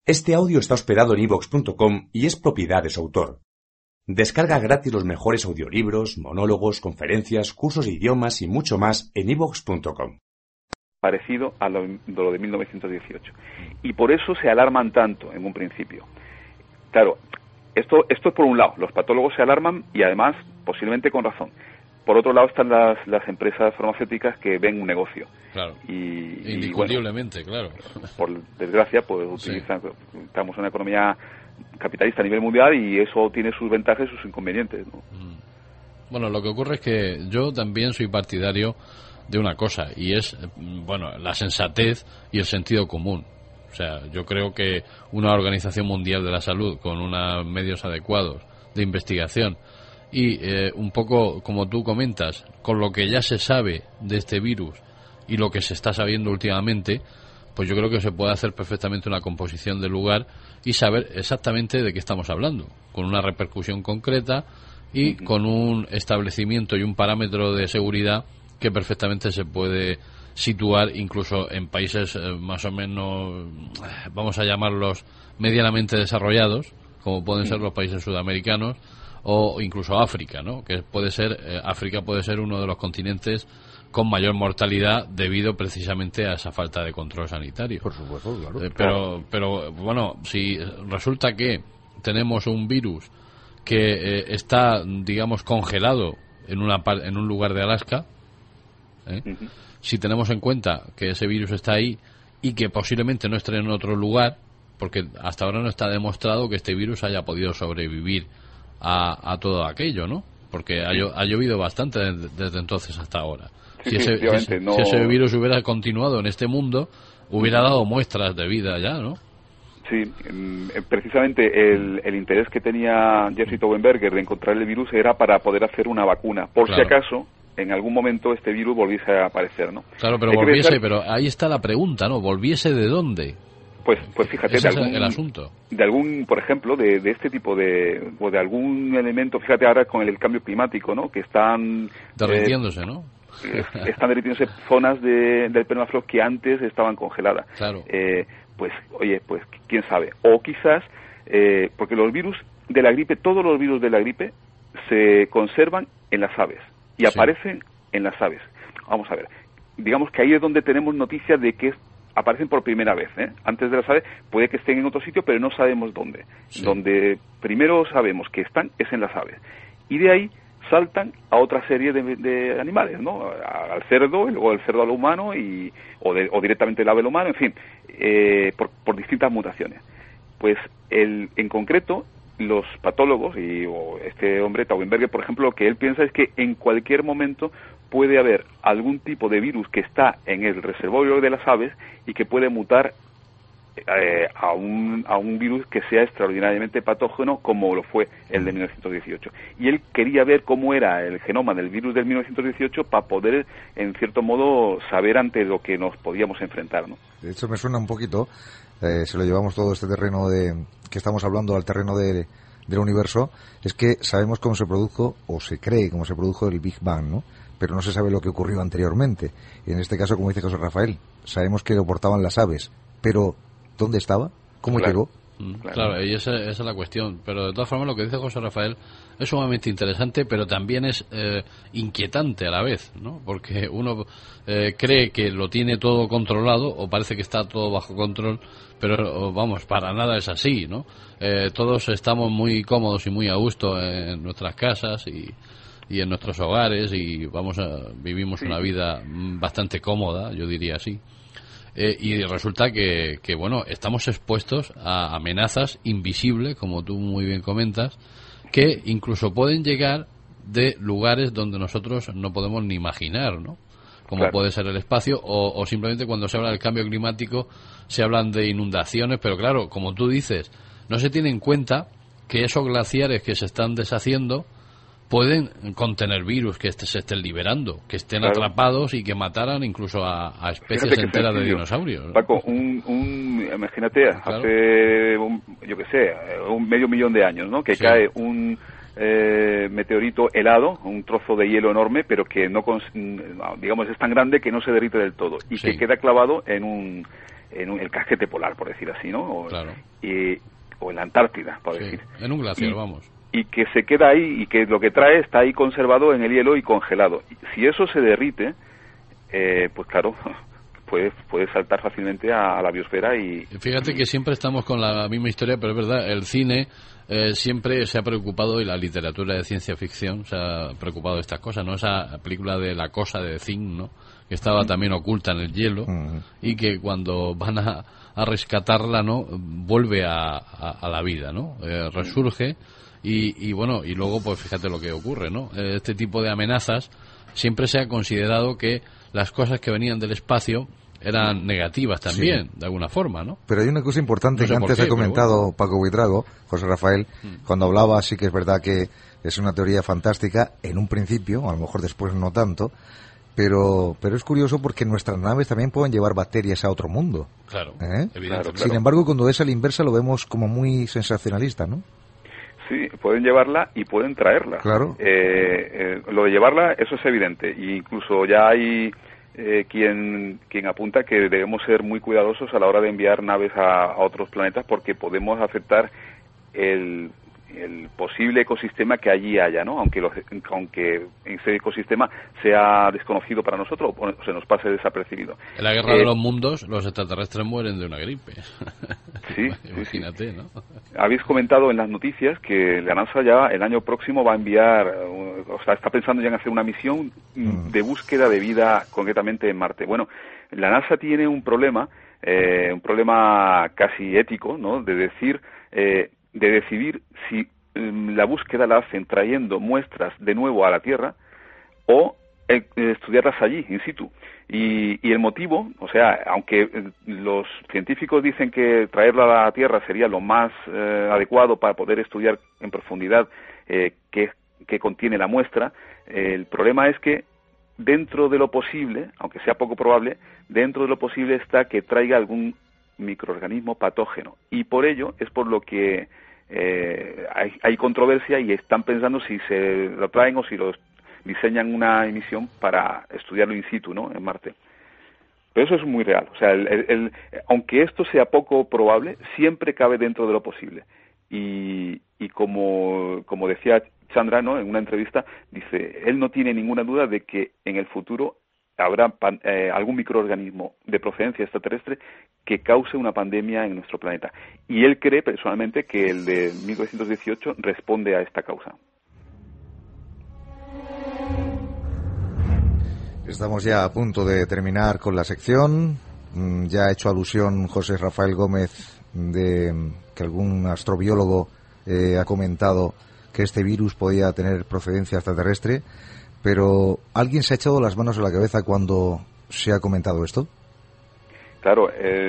Este audio está hospedado en iVoox.com y es propiedad de su autor. Descarga gratis los mejores audiolibros, monólogos, conferencias, cursos de idiomas y mucho más en iVoox.com. Parecido a lo de 1918. Y por eso se alarman tanto en un principio. Claro, esto es por un lado. Los patólogos se alarman y además posiblemente con razón. Por otro lado están las empresas farmacéuticas que ven un negocio. Claro. Indiscutiblemente, claro. Por desgracia, pues utilizan, estamos en una economía capitalista a nivel mundial y eso tiene sus ventajas y sus inconvenientes, ¿no? Bueno, lo que ocurre es que yo también soy partidario de una cosa, y es, bueno, la sensatez y el sentido común. O sea, yo creo que una Organización Mundial de la Salud, con unos medios adecuados de investigación, y un poco, como tú comentas, con lo que ya se sabe de este virus y lo que se está sabiendo últimamente, pues yo creo que se puede hacer perfectamente una composición del lugar y saber exactamente de qué estamos hablando, con una repercusión concreta y con un establecimiento y un parámetro de seguridad que perfectamente se puede situar incluso en países más o menos, vamos a llamarlos medianamente desarrollados, como pueden ser los países sudamericanos, o incluso África, ¿no? Que puede ser, África puede ser uno de los continentes con mayor mortalidad debido precisamente a esa falta de control sanitario. Por supuesto, claro. Pero bueno, si resulta que tenemos un virus que está, digamos, congelado en un lugar de Alaska, si tenemos en cuenta que ese virus está ahí y que posiblemente no esté en otro lugar, porque hasta ahora no está demostrado que este virus haya podido sobrevivir a todo aquello, ¿no? Porque ha llovido bastante desde entonces hasta ahora. Si ese virus hubiera continuado en este mundo, hubiera dado muestras de vida ya, ¿no? Sí, precisamente el interés que tenía Jeffrey Taubenberger de encontrar el virus era para poder hacer una vacuna, por si acaso en algún momento este virus volviese a aparecer, ¿no? Claro, pero pero ahí está la pregunta, ¿no? ¿Volviese de dónde? Pues fíjate, ese es el asunto. De algún, por ejemplo, de este tipo o de algún elemento, fíjate ahora con el cambio climático, ¿no? Que están derritiéndose, ¿no? Están derritiéndose zonas del permafrost que antes estaban congeladas. Claro. Pues quién sabe. O quizás, porque los virus de la gripe, todos los virus de la gripe se conservan en las aves y aparecen en las aves. Vamos a ver. Digamos que ahí es donde tenemos noticias de que aparecen por primera vez, ¿eh? Antes de las aves puede que estén en otro sitio, pero no sabemos dónde. Sí. Donde primero sabemos que están es en las aves. Y de ahí saltan a otra serie de animales, ¿no? Al cerdo, y luego el cerdo al humano, o directamente el ave al humano, en fin, por distintas mutaciones. Pues en concreto, los patólogos, o este hombre, Taubenberger, por ejemplo, lo que él piensa es que en cualquier momento puede haber algún tipo de virus que está en el reservorio de las aves y que puede mutar a un virus que sea extraordinariamente patógeno como lo fue el de 1918. Y él quería ver cómo era el genoma del virus del 1918 para poder, en cierto modo, saber ante lo que nos podíamos enfrentar, ¿no? De hecho, me suena un poquito, se lo llevamos todo este terreno que estamos hablando al terreno del universo, es que sabemos cómo se produjo, o se cree cómo se produjo el Big Bang, ¿no? Pero no se sabe lo que ocurrió anteriormente. Y en este caso, como dice José Rafael, sabemos que lo portaban las aves, pero ¿dónde estaba? ¿Cómo llegó? Claro, y esa es la cuestión. Pero de todas formas, lo que dice José Rafael es sumamente interesante, pero también es inquietante a la vez, ¿no? Porque uno cree que lo tiene todo controlado, o parece que está todo bajo control, pero vamos, para nada es así, ¿no? Todos estamos muy cómodos y muy a gusto en nuestras casas y en nuestros hogares, y vivimos una vida bastante cómoda, yo diría así. Y resulta que bueno, estamos expuestos a amenazas invisibles, como tú muy bien comentas, que incluso pueden llegar de lugares donde nosotros no podemos ni imaginar, ¿no? Como puede ser el espacio, o simplemente cuando se habla del cambio climático se hablan de inundaciones, pero claro, como tú dices, no se tiene en cuenta que esos glaciares que se están deshaciendo pueden contener virus que se estén liberando, que estén atrapados y que mataran incluso a especies enteras de dinosaurios, ¿no? Paco, imagínate, hace, yo qué sé, 500.000 de años, ¿no? Que cae un meteorito helado, un trozo de hielo enorme, pero que no, digamos, es tan grande que no se derrite del todo y que queda clavado en en el casquete polar, por decir así, ¿no? O, claro. O en la Antártida, por decir. En un glaciar, vamos. Y que se queda ahí, y que lo que trae está ahí conservado en el hielo y congelado. Si eso se derrite, pues claro, puede saltar fácilmente a la biosfera. Y fíjate que siempre estamos con la misma historia, pero es verdad, el cine siempre se ha preocupado, y la literatura de ciencia ficción se ha preocupado de estas cosas, ¿no? Esa película de La cosa de Zinc, ¿no? Que estaba también oculta en el hielo, y que cuando van a rescatarla, ¿no? Vuelve a la vida, ¿no? Resurge, y bueno, y luego pues fíjate lo que ocurre, ¿no? Este tipo de amenazas, siempre se ha considerado que las cosas que venían del espacio eran negativas también, de alguna forma, ¿no? Pero hay una cosa importante que antes ha comentado Paco Buitrago, José Rafael, cuando hablaba, sí que es verdad que es una teoría fantástica, en un principio, a lo mejor después no tanto, pero es curioso porque nuestras naves también pueden llevar bacterias a otro mundo. Claro, evidentemente. Claro. Sin embargo, cuando es a la inversa lo vemos como muy sensacionalista, ¿no? Sí, pueden llevarla y pueden traerla. Claro. Lo de llevarla, eso es evidente. E incluso ya hay quien apunta que debemos ser muy cuidadosos a la hora de enviar naves a otros planetas, porque podemos afectar el posible ecosistema que allí haya, ¿no? Aunque ese ecosistema sea desconocido para nosotros o se nos pase desapercibido. En la guerra de los mundos, los extraterrestres mueren de una gripe. Sí, imagínate, ¿no? Habéis comentado en las noticias que la NASA ya el año próximo va a enviar, o sea, está pensando ya en hacer una misión de búsqueda de vida concretamente en Marte. Bueno, la NASA tiene un problema casi ético, ¿no? De decidir si la búsqueda la hacen trayendo muestras de nuevo a la Tierra o estudiarlas allí, in situ. Y el motivo, o sea, aunque los científicos dicen que traerla a la Tierra sería lo más adecuado para poder estudiar en profundidad qué contiene la muestra, el problema es que dentro de lo posible, aunque sea poco probable, dentro de lo posible está que traiga algún microorganismo patógeno. Y por ello es por lo que hay controversia y están pensando si se lo traen o si los diseñan una misión para estudiarlo in situ, ¿no? En Marte. Pero eso es muy real. O sea, aunque esto sea poco probable, siempre cabe dentro de lo posible. Y como decía Chandra, ¿no? En una entrevista, dice, él no tiene ninguna duda de que en el futuro habrá algún microorganismo de procedencia extraterrestre que cause una pandemia en nuestro planeta. Y él cree personalmente que el de 1918 responde a esta causa. Estamos ya a punto de terminar con la sección. Ya ha hecho alusión José Rafael Gómez de que algún astrobiólogo ha comentado que este virus podía tener procedencia extraterrestre, pero ¿alguien se ha echado las manos a la cabeza cuando se ha comentado esto? Claro,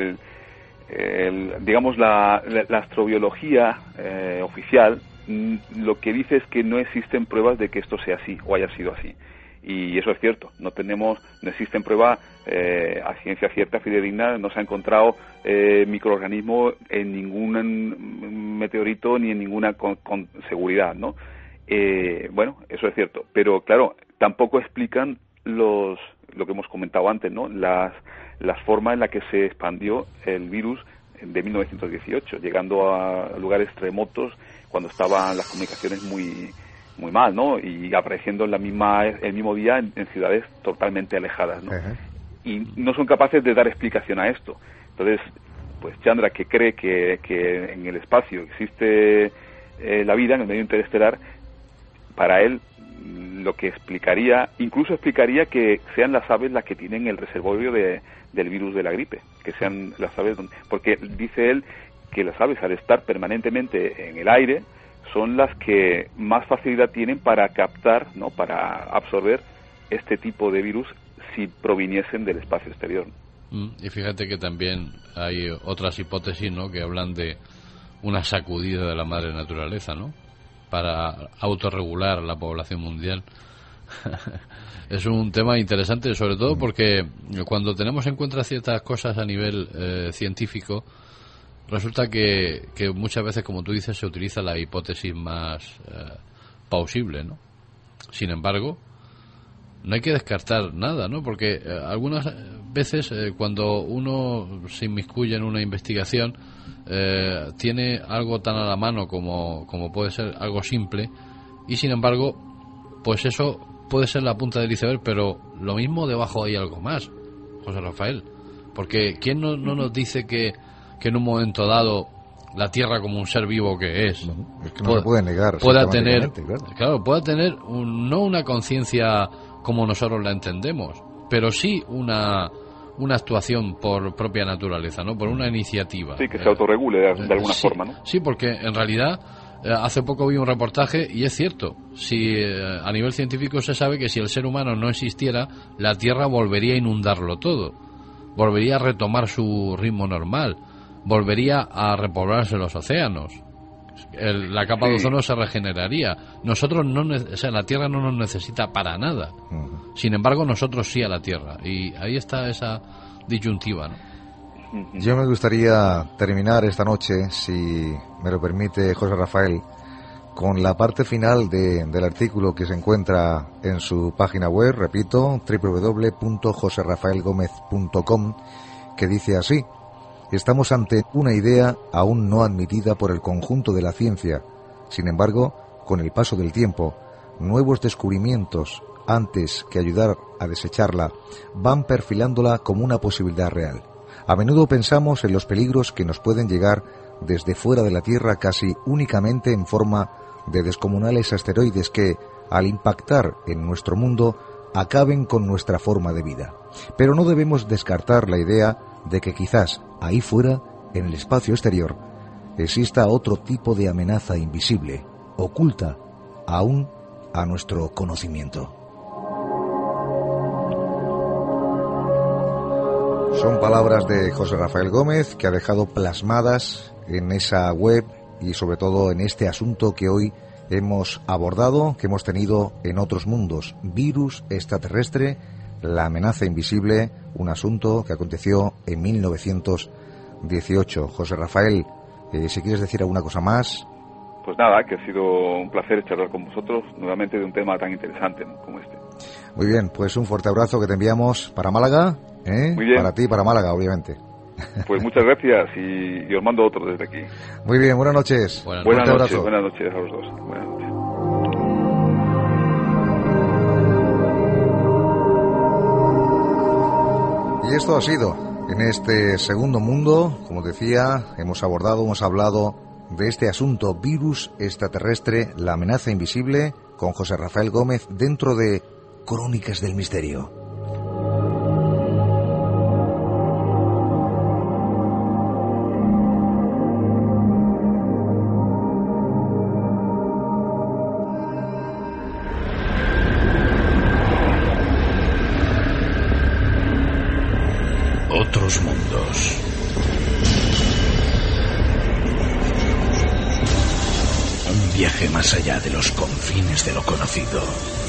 digamos la astrobiología oficial lo que dice es que no existen pruebas de que esto sea así o haya sido así. Y eso es cierto, no existen pruebas a ciencia cierta, fidedigna, no se ha encontrado microorganismos en ningún meteorito ni en ninguna con seguridad, ¿no? Bueno, eso es cierto, pero claro, tampoco explican lo que hemos comentado antes, ¿no? Las formas en las que se expandió el virus de 1918, llegando a lugares remotos cuando estaban las comunicaciones muy mal, ¿no? Y apareciendo el mismo día en ciudades totalmente alejadas, ¿no? Uh-huh. Y no son capaces de dar explicación a esto. Entonces, pues Chandra, que cree que en el espacio existe la vida, en el medio interestelar, para él lo que incluso explicaría que sean las aves las que tienen el reservorio del virus de la gripe, que sean las aves, porque dice él que las aves, al estar permanentemente en el aire, son las que más facilidad tienen para captar, ¿no? Para absorber este tipo de virus si proviniesen del espacio exterior. Y fíjate que también hay otras hipótesis, ¿no? Que hablan de una sacudida de la madre naturaleza, ¿no? Para autorregular la población mundial. Es un tema interesante, sobre todo porque cuando tenemos en cuenta ciertas cosas a nivel científico, resulta que muchas veces, como tú dices, se utiliza la hipótesis más plausible, ¿no? Sin embargo, no hay que descartar nada, ¿no? Porque algunas veces cuando uno se inmiscuye en una investigación, tiene algo tan a la mano como puede ser algo simple, y sin embargo, pues eso puede ser la punta del iceberg, pero lo mismo debajo hay algo más, José Rafael, porque ¿quién no nos dice que en un momento dado la Tierra, como un ser vivo que es, que no se puede negar, pueda tener, claro, pueda tener no una conciencia como nosotros la entendemos, pero sí una actuación por propia naturaleza, ¿no? Por una iniciativa. Sí, que se autorregule de alguna forma, ¿no? Sí, porque en realidad hace poco vi un reportaje y es cierto, si a nivel científico se sabe que si el ser humano no existiera, la Tierra volvería a inundarlo todo, volvería a retomar su ritmo normal, volvería a repoblarse los océanos, la capa de ozono se regeneraría. Nosotros la Tierra no nos necesita para nada. Sin embargo, nosotros sí a la Tierra. Y ahí está esa disyuntiva, ¿no? Yo me gustaría terminar esta noche, si me lo permite José Rafael, con la parte final del artículo que se encuentra en su página web, repito, www.joserrafaelgomez.com, que dice así: estamos ante una idea aún no admitida por el conjunto de la ciencia. Sin embargo, con el paso del tiempo, nuevos descubrimientos, antes que ayudar a desecharla, van perfilándola como una posibilidad real. A menudo pensamos en los peligros que nos pueden llegar desde fuera de la Tierra casi únicamente en forma de descomunales asteroides que, al impactar en nuestro mundo, acaben con nuestra forma de vida. Pero no debemos descartar la idea de que quizás ahí fuera, en el espacio exterior, exista otro tipo de amenaza invisible, oculta aún a nuestro conocimiento. Son palabras de José Rafael Gómez, que ha dejado plasmadas en esa web y sobre todo en este asunto que hoy hemos abordado, que hemos tenido en Otros Mundos: virus extraterrestre, la amenaza invisible, un asunto que aconteció en 1918. José Rafael, si quieres decir alguna cosa más. Pues nada, que ha sido un placer charlar con vosotros nuevamente de un tema tan interesante, ¿no?, como este. Muy bien, pues un fuerte abrazo que te enviamos para Málaga, Muy bien. Para ti y para Málaga, obviamente. Pues muchas gracias y os mando otro desde aquí. Muy bien, buenas noches. Buenas noches a los dos. Buenas noches. Y esto ha sido, en este segundo mundo, como decía, hemos hablado de este asunto: virus extraterrestre, la amenaza invisible, con José Rafael Gómez, dentro de Crónicas del Misterio. Otros mundos. Un viaje más allá de los confines de lo conocido.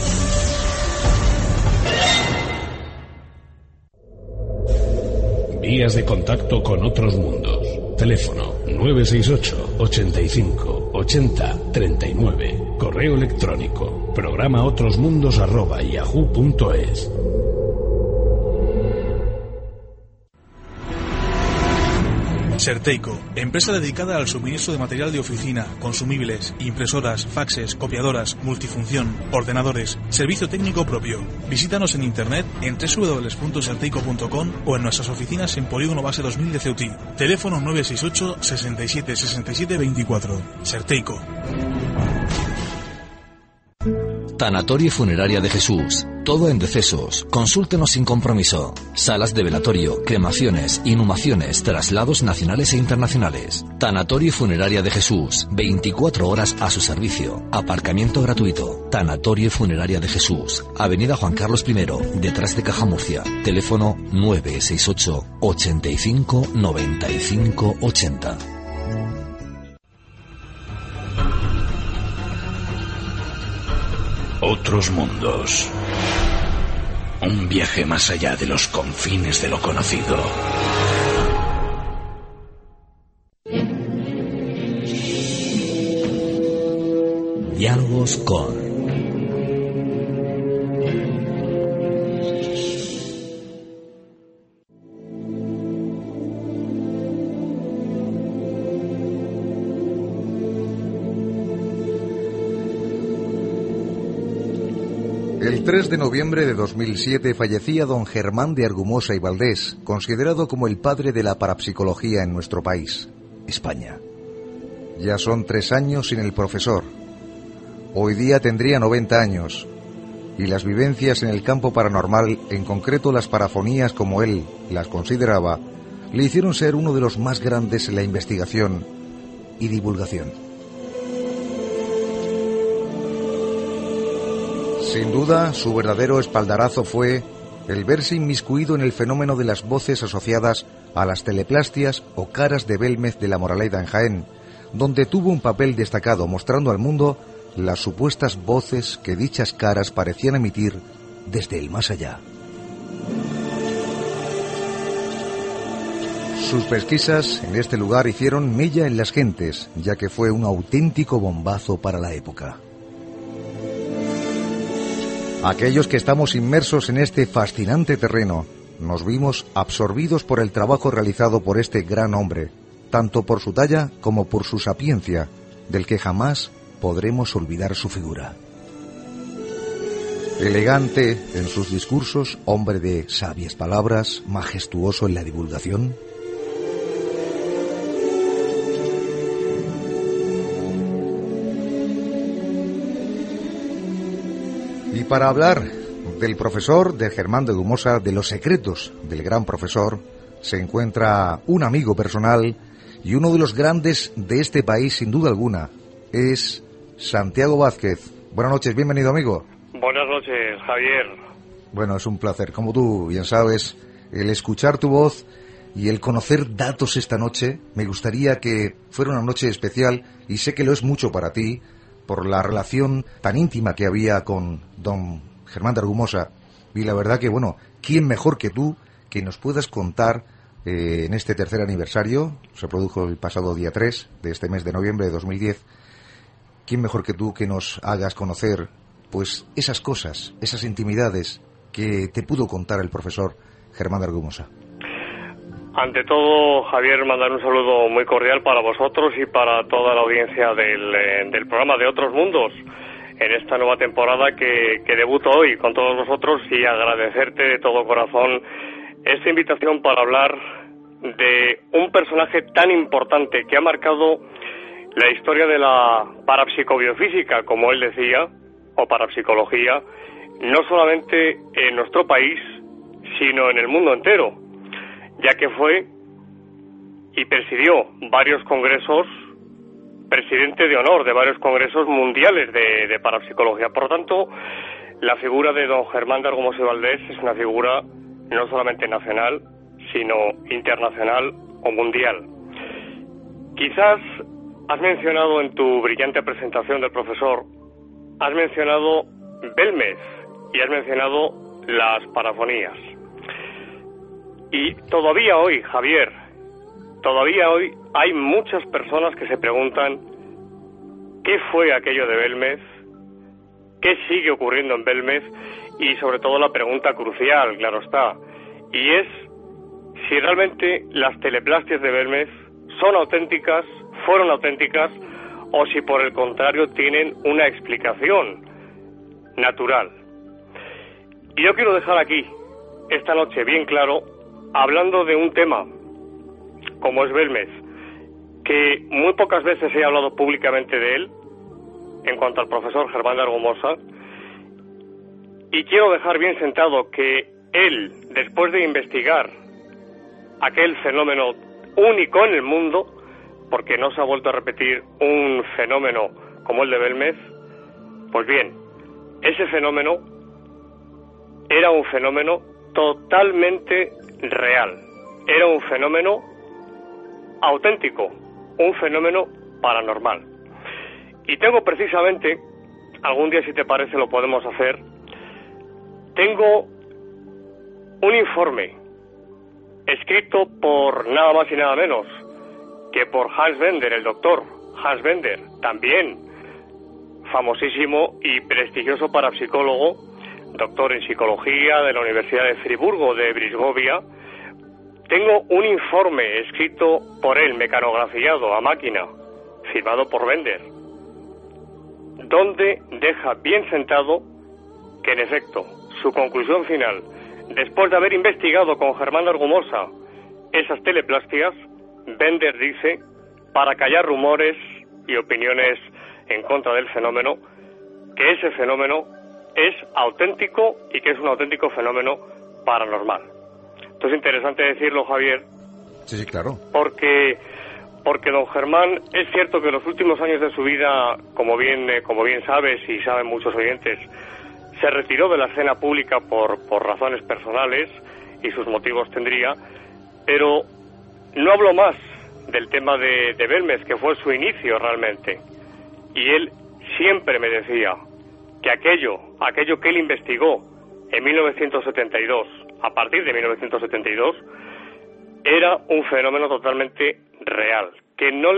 Vías de contacto con Otros Mundos. Teléfono 968 85 80 39. Correo electrónico programaotrosmundos@yahoo.es. Serteico, empresa dedicada al suministro de material de oficina, consumibles, impresoras, faxes, copiadoras, multifunción, ordenadores, servicio técnico propio. Visítanos en internet en www.serteico.com o en nuestras oficinas en Polígono Base 2000 de Ceutí. Teléfono 968 67 67 24. Serteico. Tanatorio y Funeraria de Jesús. Todo en decesos. Consúltenos sin compromiso. Salas de velatorio, cremaciones, inhumaciones, traslados nacionales e internacionales. Tanatorio y Funeraria de Jesús. 24 horas a su servicio. Aparcamiento gratuito. Tanatorio y Funeraria de Jesús. Avenida Juan Carlos I, detrás de Caja Murcia. Teléfono 968 85 95 80. Otros mundos. Un viaje más allá de los confines de lo conocido. Diálogos con El 3 de noviembre de 2007 fallecía don Germán de Argumosa y Valdés, considerado como el padre de la parapsicología en nuestro país, España. Ya son 3 años sin el profesor. Hoy día tendría 90 años. Y las vivencias en el campo paranormal, en concreto las parafonías como él las consideraba, le hicieron ser uno de los más grandes en la investigación y divulgación. Sin duda, su verdadero espaldarazo fue el verse inmiscuido en el fenómeno de las voces asociadas a las teleplastias o caras de Belmez de la Moraleda en Jaén, donde tuvo un papel destacado mostrando al mundo las supuestas voces que dichas caras parecían emitir desde el más allá. Sus pesquisas en este lugar hicieron mella en las gentes, ya que fue un auténtico bombazo para la época. Aquellos que estamos inmersos en este fascinante terreno, nos vimos absorbidos por el trabajo realizado por este gran hombre, tanto por su talla como por su sapiencia, del que jamás podremos olvidar su figura. Elegante en sus discursos, hombre de sabias palabras, majestuoso en la divulgación. Y para hablar del profesor, de Germán de Argumosa, de los secretos del gran profesor, se encuentra un amigo personal y uno de los grandes de este país, sin duda alguna, es Santiago Vázquez. Buenas noches, bienvenido, amigo. Buenas noches, Javier. Bueno, es un placer. Como tú bien sabes, el escuchar tu voz y el conocer datos esta noche, me gustaría que fuera una noche especial, y sé que lo es mucho para ti, por la relación tan íntima que había con don Germán de Argumosa. Y la verdad que, bueno, ¿quién mejor que tú que nos puedas contar en este tercer aniversario? Se produjo el pasado día 3 de este mes de noviembre de 2010. ¿Quién mejor que tú que nos hagas conocer, pues, esas cosas, esas intimidades que te pudo contar el profesor Germán de Argumosa? Ante todo, Javier, mandar un saludo muy cordial para vosotros y para toda la audiencia del programa de Otros Mundos en esta nueva temporada que debuto hoy con todos vosotros, y agradecerte de todo corazón esta invitación para hablar de un personaje tan importante que ha marcado la historia de la parapsicobiofísica, como él decía, o parapsicología, no solamente en nuestro país, sino en el mundo entero, ya que fue y presidió varios congresos, presidente de honor de varios congresos mundiales de parapsicología. Por lo tanto, la figura de don Germán de Argumosa y Valdés es una figura no solamente nacional, sino internacional o mundial. Quizás has mencionado en tu brillante presentación del profesor, has mencionado Belmez y has mencionado las parafonías. Y todavía hoy, Javier, todavía hoy hay muchas personas que se preguntan qué fue aquello de Belmez, qué sigue ocurriendo en Belmez, y sobre todo la pregunta crucial, claro está, y es si realmente las teleplastias de Belmez son auténticas, fueron auténticas, o si por el contrario tienen una explicación natural. Y yo quiero dejar aquí, esta noche, bien claro, hablando de un tema como es Belmez, que muy pocas veces he hablado públicamente de él, en cuanto al profesor Germán de Argumosa, y quiero dejar bien sentado que él, después de investigar aquel fenómeno único en el mundo, porque no se ha vuelto a repetir un fenómeno como el de Belmez, pues bien, ese fenómeno era un fenómeno totalmente real, era un fenómeno auténtico, un fenómeno paranormal. Y tengo precisamente, algún día si te parece lo podemos hacer, tengo un informe escrito por nada más y nada menos que por Hans Bender, el doctor Hans Bender, también famosísimo y prestigioso parapsicólogo, doctor en psicología de la Universidad de Friburgo de Brisgovia. Tengo un informe escrito por él, mecanografiado a máquina, firmado por Bender, donde deja bien sentado que en efecto, su conclusión final, después de haber investigado con Germán Argumosa esas teleplastias, Bender dice, para callar rumores y opiniones en contra del fenómeno, que ese fenómeno es auténtico y que es un auténtico fenómeno paranormal. Esto es interesante decirlo, Javier. Sí, claro. Porque don Germán, es cierto que en los últimos años de su vida, como bien sabes y saben muchos oyentes, se retiró de la escena pública por razones personales, y sus motivos tendría, pero no habló más del tema de Belmez, que fue su inicio realmente. Y él siempre me decía que aquello que él investigó en 1972, a partir de 1972, era un fenómeno totalmente real, que no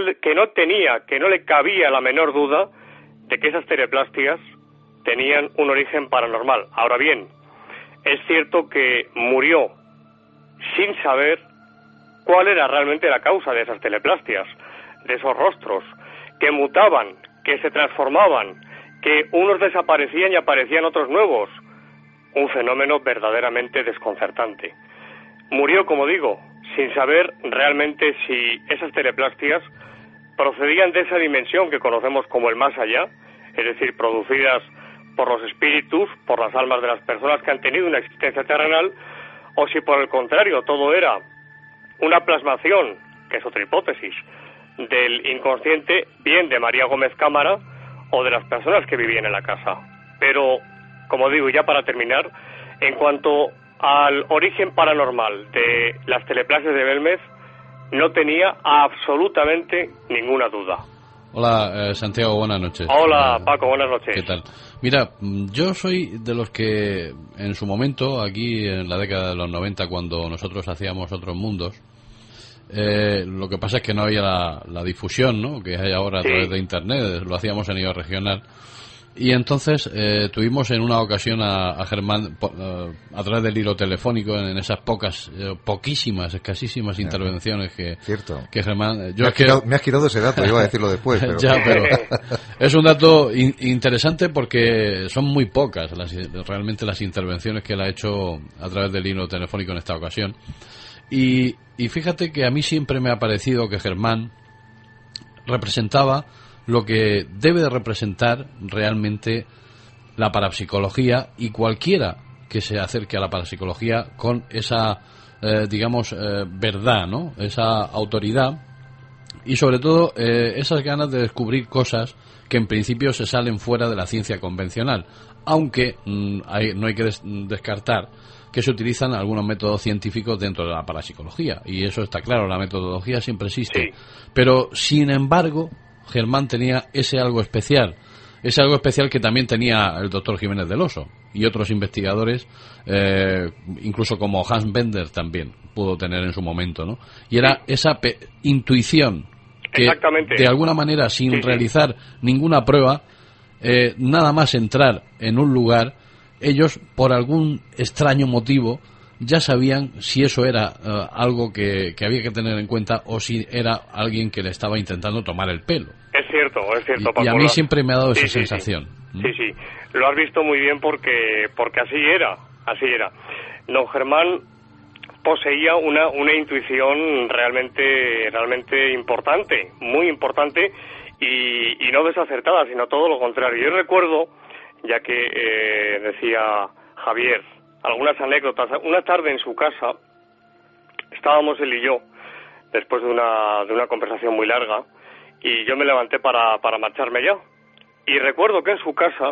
le cabía la menor duda de que esas teleplastias tenían un origen paranormal. Ahora bien, es cierto que murió sin saber cuál era realmente la causa de esas teleplastias, de esos rostros, que mutaban, que se transformaban, que unos desaparecían y aparecían otros nuevos. Un fenómeno verdaderamente desconcertante. Murió, como digo, sin saber realmente si esas teleplastias procedían de esa dimensión que conocemos como el más allá, es decir, producidas por los espíritus, por las almas de las personas que han tenido una existencia terrenal, o si por el contrario todo era una plasmación, que es otra hipótesis, del inconsciente, bien de María Gómez Cámara o de las personas que vivían en la casa. Pero, como digo, ya para terminar, en cuanto al origen paranormal de las teleplastias de Belmez, no tenía absolutamente ninguna duda. Hola, Santiago, buenas noches. Hola, Paco, buenas noches. ¿Qué tal? Mira, yo soy de los que en su momento, aquí en la década de los 90, cuando nosotros hacíamos Otros Mundos, lo que pasa es que no había la difusión, ¿no?, que hay ahora a través de Internet, lo hacíamos a nivel regional. Y entonces tuvimos en una ocasión a Germán a través del hilo telefónico en esas poquísimas, escasísimas intervenciones que Germán... Me has quitado ese dato, iba a decirlo después. Pero... Ya, pero es un dato interesante porque son muy pocas realmente las intervenciones que él ha hecho a través del hilo telefónico en esta ocasión. Y fíjate que a mí siempre me ha parecido que Germán representaba lo que debe de representar realmente la parapsicología, y cualquiera que se acerque a la parapsicología con esa, verdad, ¿no?, esa autoridad, y sobre todo esas ganas de descubrir cosas que en principio se salen fuera de la ciencia convencional, aunque no hay que descartar que se utilizan algunos métodos científicos dentro de la parapsicología, y eso está claro, la metodología siempre existe, pero sin embargo Germán tenía ese algo especial que también tenía el doctor Jiménez del Oso y otros investigadores, incluso como Hans Bender también pudo tener en su momento, ¿no? Y era esa intuición que de alguna manera, sin realizar ninguna prueba, nada más entrar en un lugar, ellos por algún extraño motivo ya sabían si eso era algo que había que tener en cuenta o si era alguien que le estaba intentando tomar el pelo. Es cierto, Paco. Y a mí siempre me ha dado esa sensación. Sí, lo has visto muy bien porque así era. Don Germán poseía una intuición realmente importante, muy importante, y no desacertada, sino todo lo contrario. Yo recuerdo, ya que decía Javier, algunas anécdotas. Una tarde en su casa estábamos él y yo, después de una conversación muy larga, y yo me levanté para marcharme ya. Y recuerdo que en su casa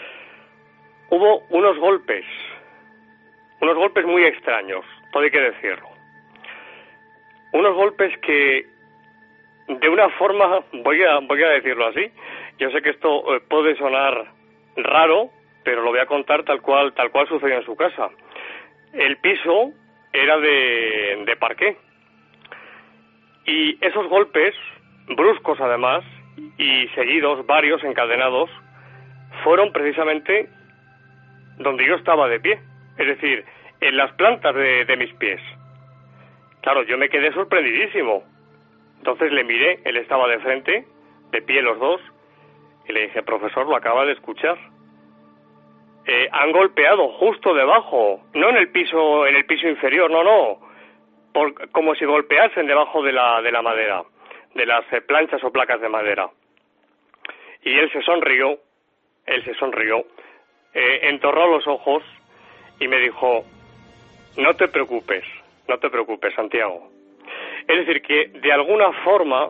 hubo unos golpes muy extraños, todo hay que decirlo. Unos golpes que, de una forma, voy a decirlo así, yo sé que esto puede sonar raro, pero lo voy a contar tal cual sucedió en su casa. El piso era de parqué, y esos golpes, bruscos además, y seguidos, varios, encadenados, fueron precisamente donde yo estaba de pie, es decir, en las plantas de mis pies. Claro, yo me quedé sorprendidísimo. Entonces le miré, él estaba de frente, de pie los dos, y le dije: profesor, lo acaba de escuchar. han golpeado justo debajo, no en el piso inferior, no, como si golpeasen debajo de la madera, de las planchas o placas de madera. Y él se sonrió, entornó los ojos y me dijo: no te preocupes, Santiago. Es decir, que de alguna forma,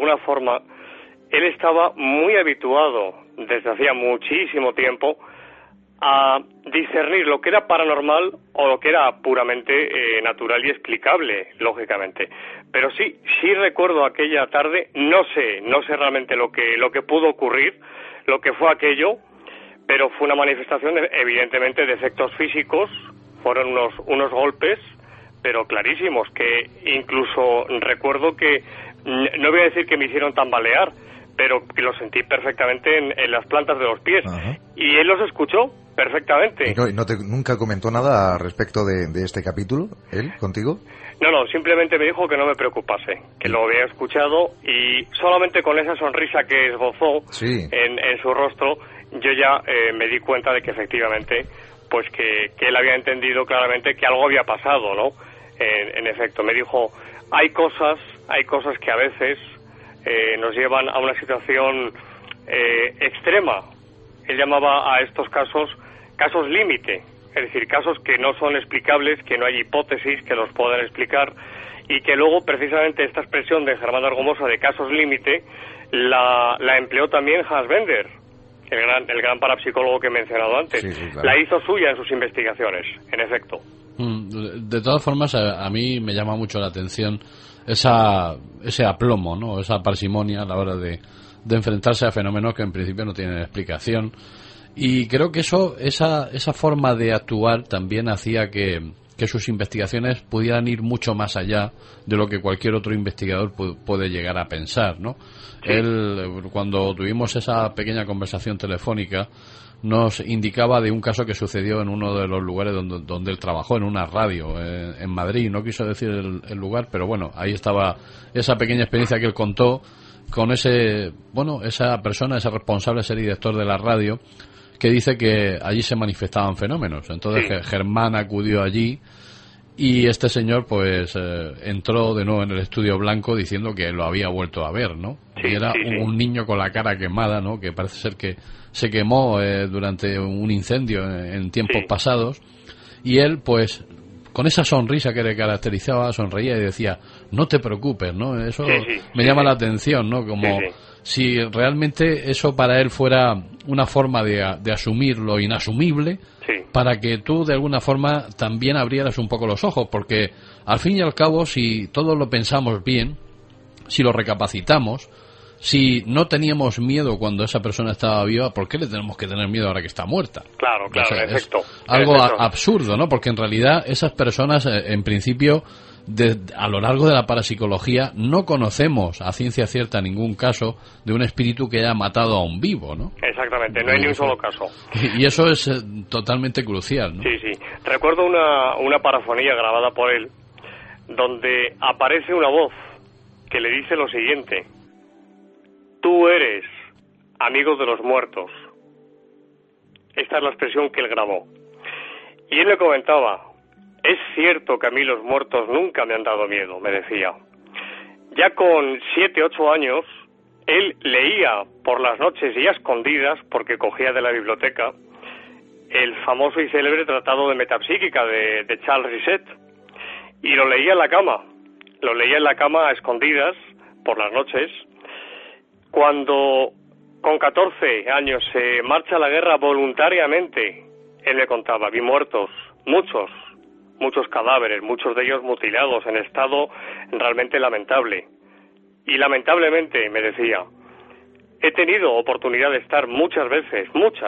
él estaba muy habituado desde hacía muchísimo tiempo a discernir lo que era paranormal o lo que era puramente natural y explicable, lógicamente. Pero sí recuerdo aquella tarde, no sé realmente lo que pudo ocurrir, lo que fue aquello, pero fue una manifestación evidentemente de efectos físicos, fueron unos golpes, pero clarísimos, que incluso recuerdo que, no voy a decir que me hicieron tambalear, pero que lo sentí perfectamente en las plantas de los pies. Ajá. Y él los escuchó perfectamente. ¿Y nunca comentó nada respecto de este capítulo, él, contigo? No, simplemente me dijo que no me preocupase, que lo había escuchado, y solamente con esa sonrisa que esbozó en su rostro, yo ya me di cuenta de que efectivamente, pues que él había entendido claramente que algo había pasado, ¿no? En efecto, me dijo, hay cosas que a veces nos llevan a una situación extrema. Él llamaba a estos casos límite, es decir, casos que no son explicables, que no hay hipótesis que los puedan explicar, y que luego precisamente esta expresión de Germán Argumosa de casos límite la empleó también Hans Bender, el gran parapsicólogo que he mencionado antes. Sí, claro. La hizo suya en sus investigaciones, en efecto. De todas formas, a mí me llama mucho la atención ese aplomo, ¿no? Esa parsimonia a la hora de enfrentarse a fenómenos que en principio no tienen explicación. Y creo que esa forma de actuar también hacía que sus investigaciones pudieran ir mucho más allá de lo que cualquier otro investigador puede llegar a pensar, ¿no? Sí. Él, cuando tuvimos esa pequeña conversación telefónica, nos indicaba de un caso que sucedió en uno de los lugares donde él trabajó, en una radio en Madrid. No quiso decir el lugar, pero bueno, ahí estaba esa pequeña experiencia que él contó con esa persona, ese responsable, ese director de la radio, que dice que allí se manifestaban fenómenos. Entonces Germán acudió allí y este señor pues entró de nuevo en el estudio blanco diciendo que lo había vuelto a ver, ¿no? Y era un niño con la cara quemada, ¿no? Que parece ser que se quemó durante un incendio en tiempos pasados, y él pues con esa sonrisa que le caracterizaba sonreía y decía, no te preocupes, ¿no? Eso me llama la atención, ¿no? Como si realmente eso para él fuera una forma de asumir lo inasumible, para que tú de alguna forma también abrieras un poco los ojos, porque al fin y al cabo, si todos lo pensamos bien, si lo recapacitamos, si no teníamos miedo cuando esa persona estaba viva, ¿por qué le tenemos que tener miedo ahora que está muerta? Claro, o sea, en efecto. Algo absurdo, ¿no? Porque en realidad esas personas, en principio, a lo largo de la parapsicología, no conocemos a ciencia cierta ningún caso de un espíritu que haya matado a un vivo, ¿no? Exactamente, no hay ni un solo caso. Y eso es totalmente crucial, ¿no? Sí. Recuerdo una parafonía grabada por él, donde aparece una voz que le dice lo siguiente: tú eres amigo de los muertos. Esta es la expresión que él grabó. Y él me comentaba, es cierto que a mí los muertos nunca me han dado miedo, me decía. Ya con 7, 8 años, él leía por las noches y a escondidas, porque cogía de la biblioteca, el famoso y célebre Tratado de Metapsíquica de Charles Risset. Y lo leía en la cama a escondidas, por las noches. Cuando con 14 años se marcha a la guerra voluntariamente, él me contaba, vi muertos, muchos cadáveres, muchos de ellos mutilados, en estado realmente lamentable. Y lamentablemente, me decía, he tenido oportunidad de estar muchas veces,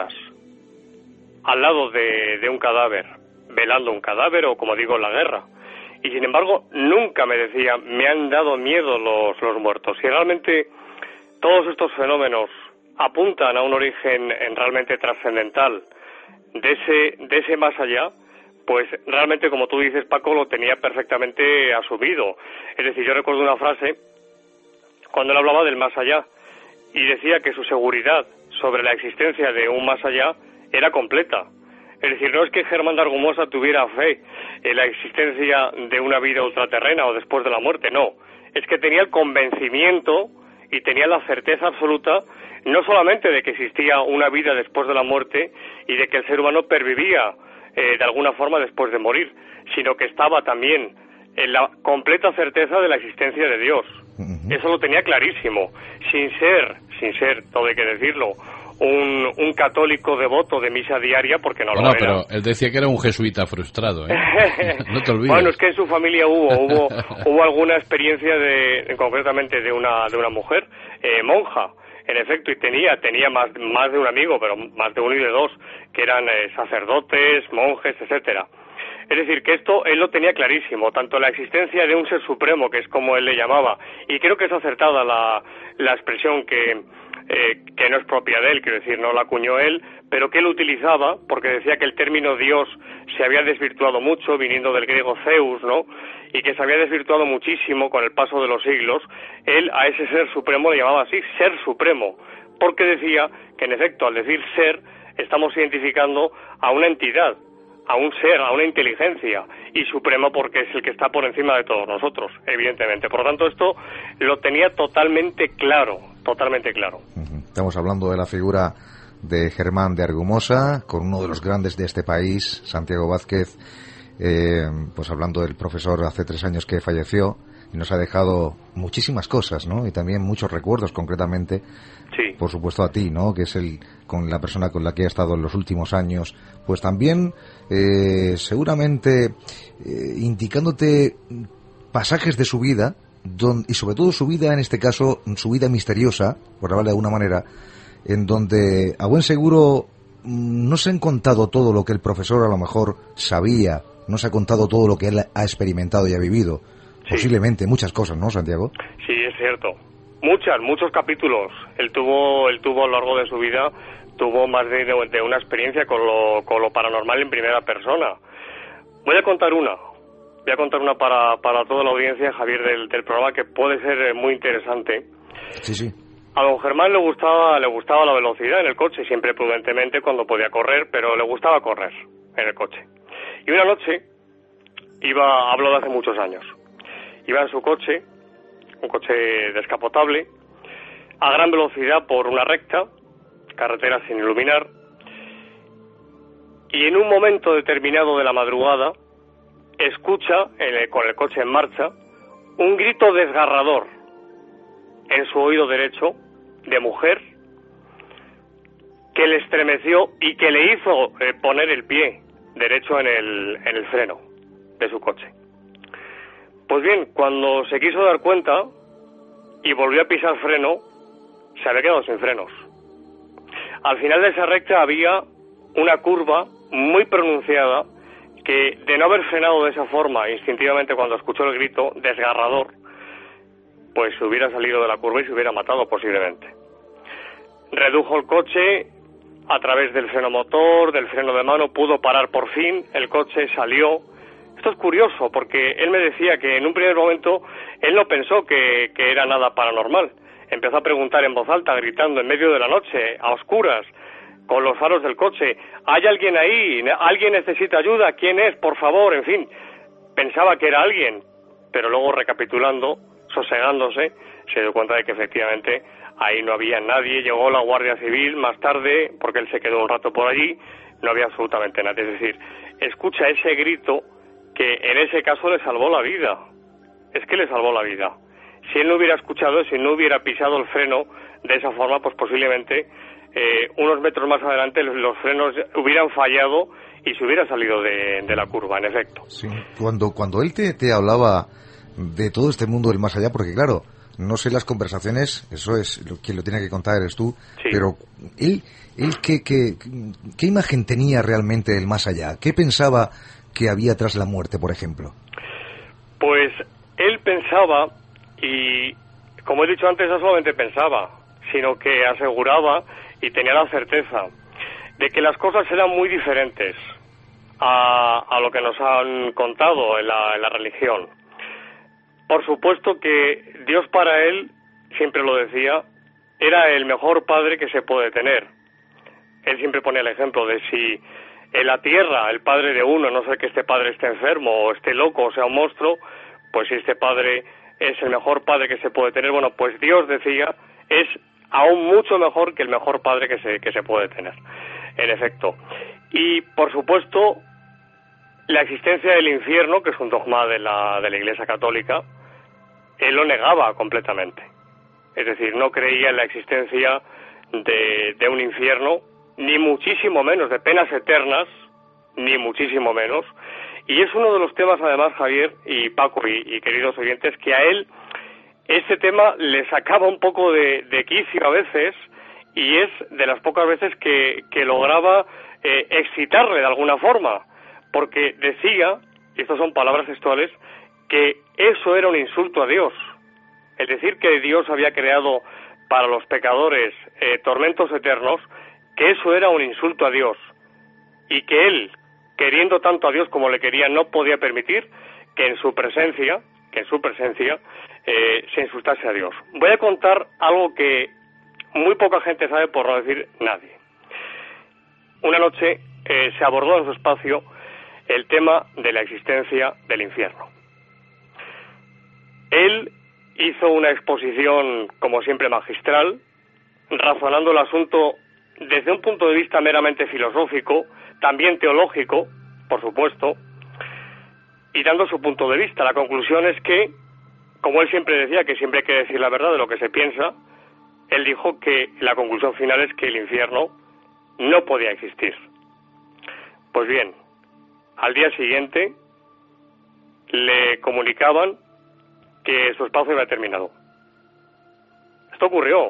al lado de un cadáver, velando un cadáver o, como digo, en la guerra. Y sin embargo, nunca, me decía, me han dado miedo los muertos. Y realmente todos estos fenómenos apuntan a un origen realmente trascendental. De ese más allá, pues realmente, como tú dices, Paco, lo tenía perfectamente asumido. Es decir, yo recuerdo una frase cuando él hablaba del más allá y decía que su seguridad sobre la existencia de un más allá era completa. Es decir, no es que Germán de Argumosa tuviera fe en la existencia de una vida ultraterrena o después de la muerte, no. Es que tenía el convencimiento y tenía la certeza absoluta no solamente de que existía una vida después de la muerte y de que el ser humano pervivía de alguna forma después de morir, sino que estaba también en la completa certeza de la existencia de Dios. Eso lo tenía clarísimo, sin ser, todo hay que decirlo, un católico devoto de misa diaria, porque no lo era. Pero él decía que era un jesuita frustrado, ¿eh? No te olvides. Bueno, es que en su familia hubo alguna experiencia concretamente de una mujer monja, en efecto, y tenía más de un amigo, pero más de uno y de dos, que eran sacerdotes, monjes, etcétera. Es decir, que esto él lo tenía clarísimo, tanto la existencia de un ser supremo, que es como él le llamaba, y creo que es acertada la expresión que no es propia de él, quiero decir, no la acuñó él, pero que él utilizaba, porque decía que el término Dios se había desvirtuado mucho, viniendo del griego Zeus, ¿no?, y que se había desvirtuado muchísimo con el paso de los siglos. Él a ese ser supremo le llamaba así, ser supremo, porque decía que en efecto al decir ser estamos identificando a una entidad, a un ser, a una inteligencia, y supremo porque es el que está por encima de todos nosotros, evidentemente. Por lo tanto, esto lo tenía totalmente claro, totalmente claro. Estamos hablando de la figura de Germán de Argumosa, con uno de los grandes de este país, Santiago Vázquez, pues hablando del profesor hace 3 años que falleció, y nos ha dejado muchísimas cosas, ¿no? Y también muchos recuerdos, concretamente, sí, por supuesto a ti, ¿no? Que es con la persona con la que ha estado en los últimos años, pues también seguramente indicándote pasajes de su vida, y sobre todo su vida, en este caso, su vida misteriosa, por hablar de alguna manera, en donde a buen seguro no se han contado todo lo que el profesor a lo mejor sabía, no se ha contado todo lo que él ha experimentado y ha vivido. Sí. Posiblemente muchas cosas, ¿no, Santiago? Sí, es cierto. Muchos capítulos. Él tuvo a lo largo de su vida, tuvo más de una experiencia con lo paranormal en primera persona. Voy a contar una para toda la audiencia, Javier, del programa, que puede ser muy interesante. Sí. A don Germán le gustaba la velocidad en el coche, siempre prudentemente cuando podía correr, pero le gustaba correr en el coche. Y una noche hablo de hace muchos años, iba en su coche, un coche descapotable, a gran velocidad por una recta, carretera sin iluminar, y en un momento determinado de la madrugada escucha, con el coche en marcha, un grito desgarrador en su oído derecho, de mujer, que le estremeció y que le hizo poner el pie derecho en el freno de su coche. Pues bien, cuando se quiso dar cuenta y volvió a pisar freno, se había quedado sin frenos. Al final de esa recta había una curva muy pronunciada que, de no haber frenado de esa forma instintivamente cuando escuchó el grito desgarrador, pues se hubiera salido de la curva y se hubiera matado posiblemente. Redujo el coche a través del freno motor, del freno de mano, pudo parar por fin, el coche salió. Esto es curioso porque él me decía que en un primer momento él no pensó que era nada paranormal. Empezó a preguntar en voz alta, gritando en medio de la noche, a oscuras, con los faros del coche: ¿hay alguien ahí? ¿Alguien necesita ayuda? ¿Quién es? Por favor, en fin. Pensaba que era alguien, pero luego, recapitulando, sosegándose, se dio cuenta de que efectivamente ahí no había nadie. Llegó la Guardia Civil más tarde, porque él se quedó un rato por allí, no había absolutamente nadie. Es decir, escucha ese grito que en ese caso le salvó la vida. Es que le salvó la vida. Si él no hubiera escuchado eso y no hubiera pisado el freno de esa forma, pues posiblemente unos metros más adelante los frenos hubieran fallado y se hubiera salido de la curva, en efecto. Sí. Cuando él te hablaba de todo este mundo del más allá, porque claro, no sé las conversaciones, eso es quien lo tiene que contar eres tú, sí. Pero él ¿qué imagen tenía realmente del más allá? ¿Qué pensaba que había tras la muerte, por ejemplo? Pues él pensaba, y como he dicho antes, no solamente pensaba, sino que aseguraba y tenía la certeza de que las cosas eran muy diferentes a lo que nos han contado en la religión. Por supuesto que Dios para él, siempre lo decía, era el mejor padre que se puede tener. Él siempre ponía el ejemplo de si en la tierra el padre de uno, no sé que este padre esté enfermo o esté loco o sea un monstruo, pues si este padre es el mejor padre que se puede tener, bueno, pues Dios decía, es aún mucho mejor que el mejor padre que se puede tener, en efecto. Y, por supuesto, la existencia del infierno, que es un dogma de la Iglesia Católica, él lo negaba completamente. Es decir, no creía en la existencia de un infierno, ni muchísimo menos de penas eternas, ni muchísimo menos. Y es uno de los temas, además, Javier y Paco y queridos oyentes, que a él este tema le sacaba un poco de quicio a veces, y es de las pocas veces que lograba excitarle de alguna forma, porque decía, y estas son palabras textuales, que eso era un insulto a Dios. Es decir, que Dios había creado para los pecadores tormentos eternos, que eso era un insulto a Dios, y que él, queriendo tanto a Dios como le quería, no podía permitir que en su presencia se insultase a Dios. Voy a contar algo que muy poca gente sabe, por no decir nadie. Una noche se abordó en su espacio el tema de la existencia del infierno. Él hizo una exposición, como siempre, magistral, razonando el asunto desde un punto de vista meramente filosófico, también teológico, por supuesto, y dando su punto de vista. La conclusión es que, como él siempre decía, que siempre hay que decir la verdad de lo que se piensa, él dijo que la conclusión final es que el infierno no podía existir. Pues bien, al día siguiente le comunicaban que su espacio había terminado. Esto ocurrió.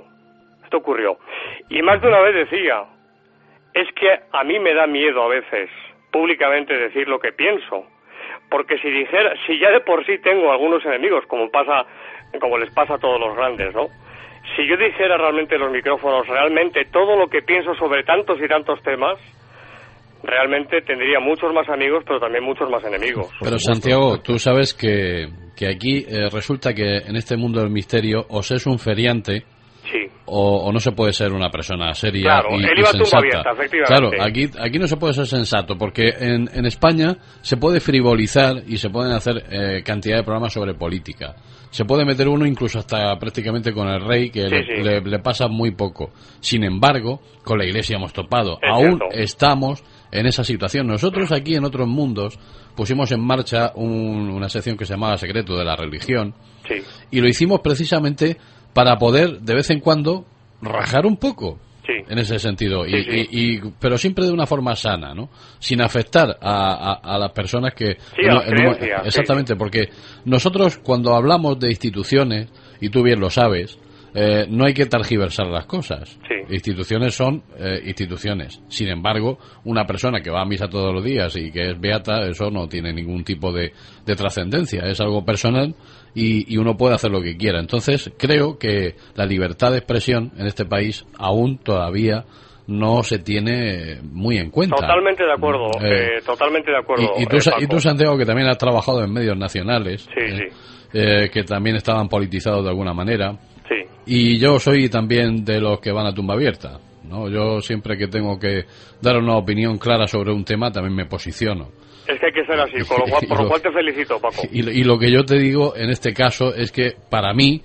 Y más de una vez decía, es que a mí me da miedo a veces públicamente decir lo que pienso, porque si ya de por sí tengo algunos enemigos, como les pasa a todos los grandes, ¿no? Si yo dijera realmente en los micrófonos, realmente todo lo que pienso sobre tantos y tantos temas, realmente tendría muchos más amigos, pero también muchos más enemigos. Pero Santiago, tú sabes que aquí resulta que en este mundo del misterio o se es un feriante, sí, o no se puede ser una persona seria, claro, y él iba sensata. Abierta, efectivamente. Claro, aquí no se puede ser sensato, porque en España se puede frivolizar y se pueden hacer cantidad de programas sobre política. Se puede meter uno incluso hasta prácticamente con el rey, que le pasa muy poco. Sin embargo, con la Iglesia hemos topado. Aún estamos en esa situación. Nosotros aquí en Otros Mundos pusimos en marcha una sección que se llamaba Secreto de la Religión, sí, y lo hicimos precisamente para poder de vez en cuando rajar un poco, sí, en ese sentido, sí. Pero siempre de una forma sana, ¿no? Sin afectar a las personas que... Sí, a las creencias, exactamente, sí. Porque nosotros cuando hablamos de instituciones, y tú bien lo sabes, no hay que tergiversar las cosas. Sí. Instituciones son instituciones. Sin embargo, una persona que va a misa todos los días y que es beata, eso no tiene ningún tipo de trascendencia. Es algo personal y uno puede hacer lo que quiera. Entonces, creo que la libertad de expresión en este país aún todavía no se tiene muy en cuenta. Totalmente de acuerdo, totalmente de acuerdo. Y tú, Santiago, que también has trabajado en medios nacionales, que también estaban politizados de alguna manera. Sí. Y yo soy también de los que van a tumba abierta, ¿no? Yo siempre que tengo que dar una opinión clara sobre un tema también me posiciono. Es que hay que ser así, por lo cual te felicito, Paco. Y lo que yo te digo en este caso es que para mí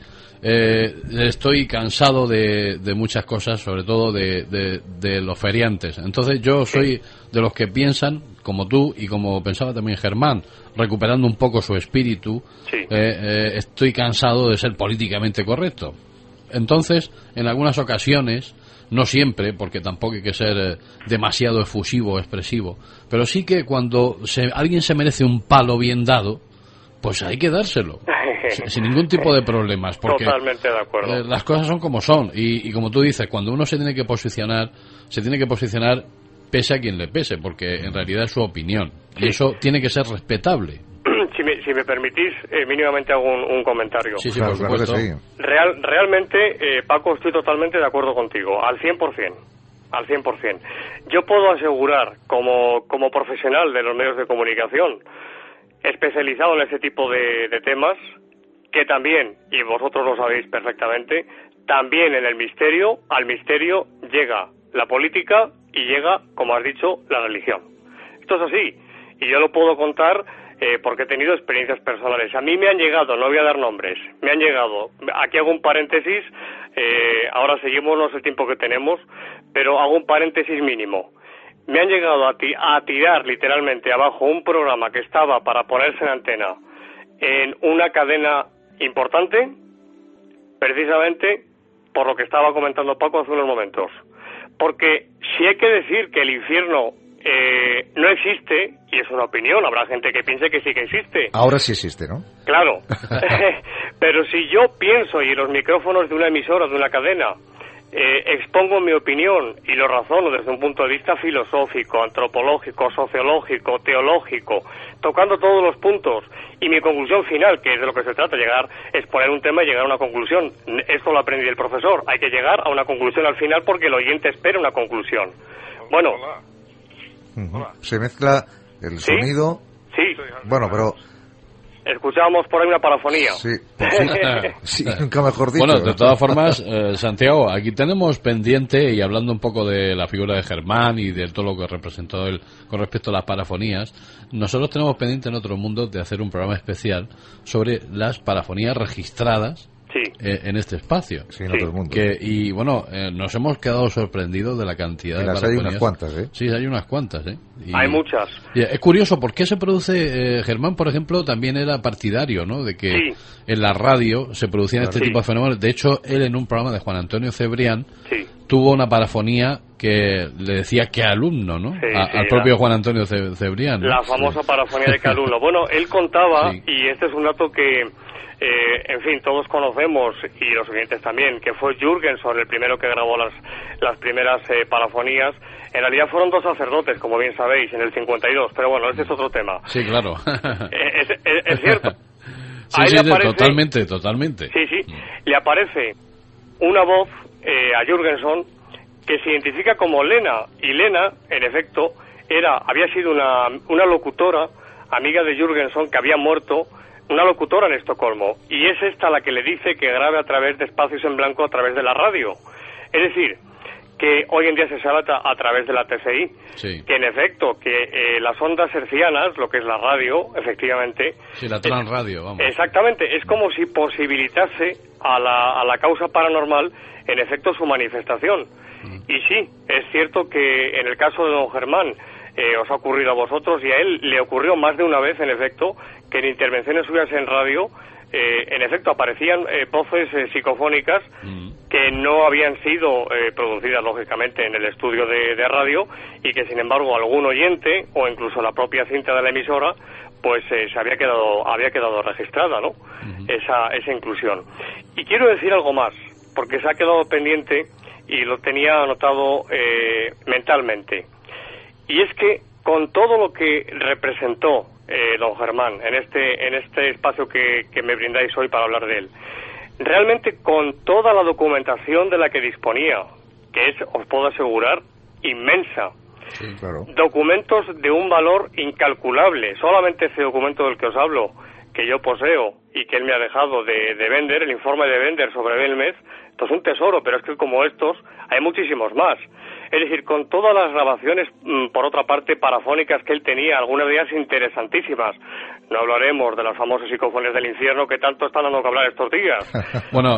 estoy cansado de muchas cosas, sobre todo de los feriantes. Entonces yo soy de los que piensan, como tú y como pensaba también Germán, recuperando un poco su espíritu. Estoy cansado de ser políticamente correcto. Entonces, en algunas ocasiones, no siempre, porque tampoco hay que ser demasiado efusivo o expresivo, pero sí que cuando alguien se merece un palo bien dado, pues hay que dárselo, sin ningún tipo de problemas, porque totalmente de acuerdo. Las cosas son como son, y como tú dices, cuando uno se tiene que posicionar pese a quien le pese, porque en realidad es su opinión, y eso tiene que ser respetable. Si me permitís, mínimamente hago un comentario. Sí, por supuesto. Sí. Realmente, Paco, estoy totalmente de acuerdo contigo, al 100%. Al 100%. Yo puedo asegurar, como profesional de los medios de comunicación, especializado en ese tipo de temas, que también, y vosotros lo sabéis perfectamente, también en al misterio llega la política y llega, como has dicho, la religión. esto es así. Y yo lo puedo contar porque he tenido experiencias personales. A mí me han llegado, no voy a dar nombres, me han llegado, aquí hago un paréntesis, ahora seguimos, no sé el tiempo que tenemos, pero hago un paréntesis mínimo. Me han llegado a tirar literalmente abajo un programa que estaba para ponerse en antena en una cadena importante, precisamente por lo que estaba comentando Paco hace unos momentos. Porque si hay que decir que el infierno no existe, y es una opinión, habrá gente que piense que sí que existe. Ahora sí existe, ¿no? Claro. Pero si yo pienso, y en los micrófonos de una emisora, de una cadena, expongo mi opinión y lo razono desde un punto de vista filosófico, antropológico, sociológico, teológico, tocando todos los puntos, y mi conclusión final, que es de lo que se trata, es poner un tema y llegar a una conclusión. Esto lo aprendí del profesor, hay que llegar a una conclusión al final porque el oyente espera una conclusión. Bueno. Se mezcla el sonido. Sí. Bueno, pero escuchábamos por ahí una parafonía. Sí, sí, nunca mejor dicho. Bueno, de todas formas, Santiago, aquí tenemos pendiente, y hablando un poco de la figura de Germán y de todo lo que representó él con respecto a las parafonías, nosotros tenemos pendiente en Otro Mundo de hacer un programa especial sobre las parafonías registradas en este espacio. Sí, en Otro Mundo. Y bueno, nos hemos quedado sorprendidos de la cantidad de parafonías. Hay unas cuantas, ¿eh? Sí, hay unas cuantas, ¿eh? Hay muchas. Y es curioso, ¿por qué se produce? Germán, por ejemplo, también era partidario, ¿no? De que en la radio se producían este tipo de fenómenos. De hecho, él en un programa de Juan Antonio Cebrián tuvo una parafonía que le decía que alumno, ¿no? Al propio Juan Antonio Cebrián, ¿no? La famosa parafonía de que alumno. Bueno, él contaba, y este es un dato que en fin, todos conocemos, y los oyentes también, que fue Jürgenson el primero que grabó las primeras parafonías. En realidad fueron dos sacerdotes, como bien sabéis, en el 52, pero bueno, ese es otro tema. Sí, claro. Es cierto. Sí, totalmente. Sí, le aparece una voz a Jürgenson que se identifica como Lena, y Lena, en efecto, había sido una locutora, amiga de Jürgenson, que había muerto, una locutora en Estocolmo, y es esta la que le dice que grabe a través de espacios en blanco a través de la radio. Es decir, que hoy en día se sabe a través de la TCI, que en efecto, que las ondas hercianas, lo que es la radio, efectivamente... Sí, la transradio, vamos. Exactamente, es como si posibilitase a la causa paranormal, en efecto, su manifestación. Y sí, es cierto que en el caso de don Germán, os ha ocurrido a vosotros, y a él le ocurrió más de una vez, en efecto, que en intervenciones suyas en radio, en efecto, aparecían voces psicofónicas que no habían sido producidas, lógicamente, en el estudio de radio, y que, sin embargo, algún oyente, o incluso la propia cinta de la emisora, pues se había quedado registrada, ¿no? Esa inclusión. Y quiero decir algo más, porque se ha quedado pendiente, y lo tenía anotado mentalmente. Y es que con todo lo que representó don Germán en este espacio que me brindáis hoy para hablar de él, realmente con toda la documentación de la que disponía, que es, os puedo asegurar, inmensa, documentos de un valor incalculable, solamente ese documento del que os hablo, que yo poseo y que él me ha dejado de Bender, el informe de Bender sobre Belmez, esto es un tesoro, pero es que como estos hay muchísimos más. Es decir, con todas las grabaciones, por otra parte, parafónicas que él tenía, algunas de ellas interesantísimas. No hablaremos de las famosas psicofonías del infierno que tanto están dando que hablar estos días. Bueno,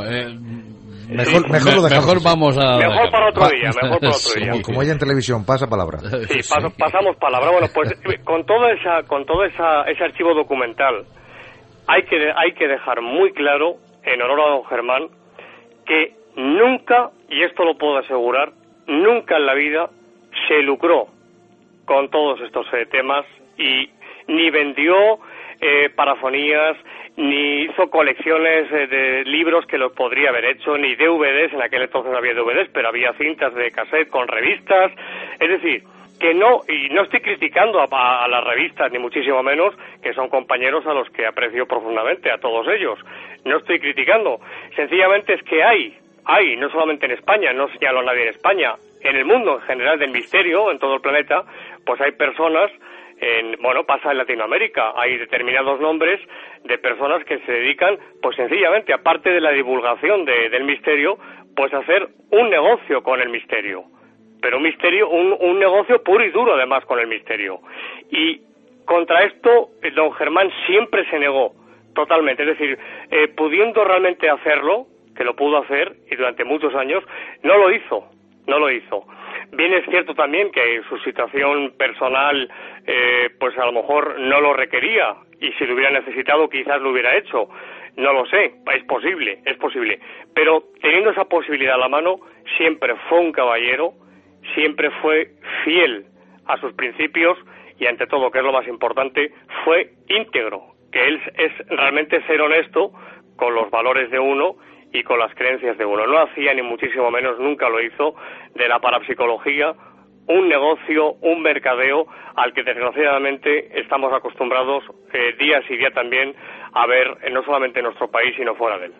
mejor vamos a... Mejor para otro día, Como ella en televisión, pasa palabra. Sí, pasamos palabra. Bueno, pues con todo ese archivo documental, hay que dejar muy claro, en honor a don Germán, que nunca, y esto lo puedo asegurar, nunca en la vida se lucró con todos estos temas, y ni vendió parafonías, ni hizo colecciones de libros que lo podría haber hecho, ni DVDs, en aquel entonces no había DVDs, pero había cintas de cassette con revistas. Es decir, que no, y no estoy criticando a las revistas, ni muchísimo menos, que son compañeros a los que aprecio profundamente, a todos ellos. No estoy criticando, sencillamente es que hay, no solamente en España, no señalo a nadie en España, en el mundo en general del misterio, en todo el planeta, pues hay personas, pasa en Latinoamérica, hay determinados nombres de personas que se dedican, pues sencillamente, aparte de la divulgación del misterio, pues a hacer un negocio con el misterio. pero un misterio, un negocio puro y duro además con el misterio. Y contra esto, don Germán siempre se negó totalmente, es decir, pudiendo realmente hacerlo, que lo pudo hacer, y durante muchos años, no lo hizo. Bien es cierto también que su situación personal, pues a lo mejor no lo requería, y si lo hubiera necesitado quizás lo hubiera hecho, no lo sé, es posible, pero teniendo esa posibilidad a la mano, siempre fue un caballero, siempre fue fiel a sus principios, y ante todo, que es lo más importante, fue íntegro, que él es realmente ser honesto con los valores de uno y con las creencias de uno. No hacía, ni muchísimo menos, nunca lo hizo, de la parapsicología un negocio, un mercadeo al que desgraciadamente estamos acostumbrados día sí día también a ver, no solamente en nuestro país, sino fuera de él.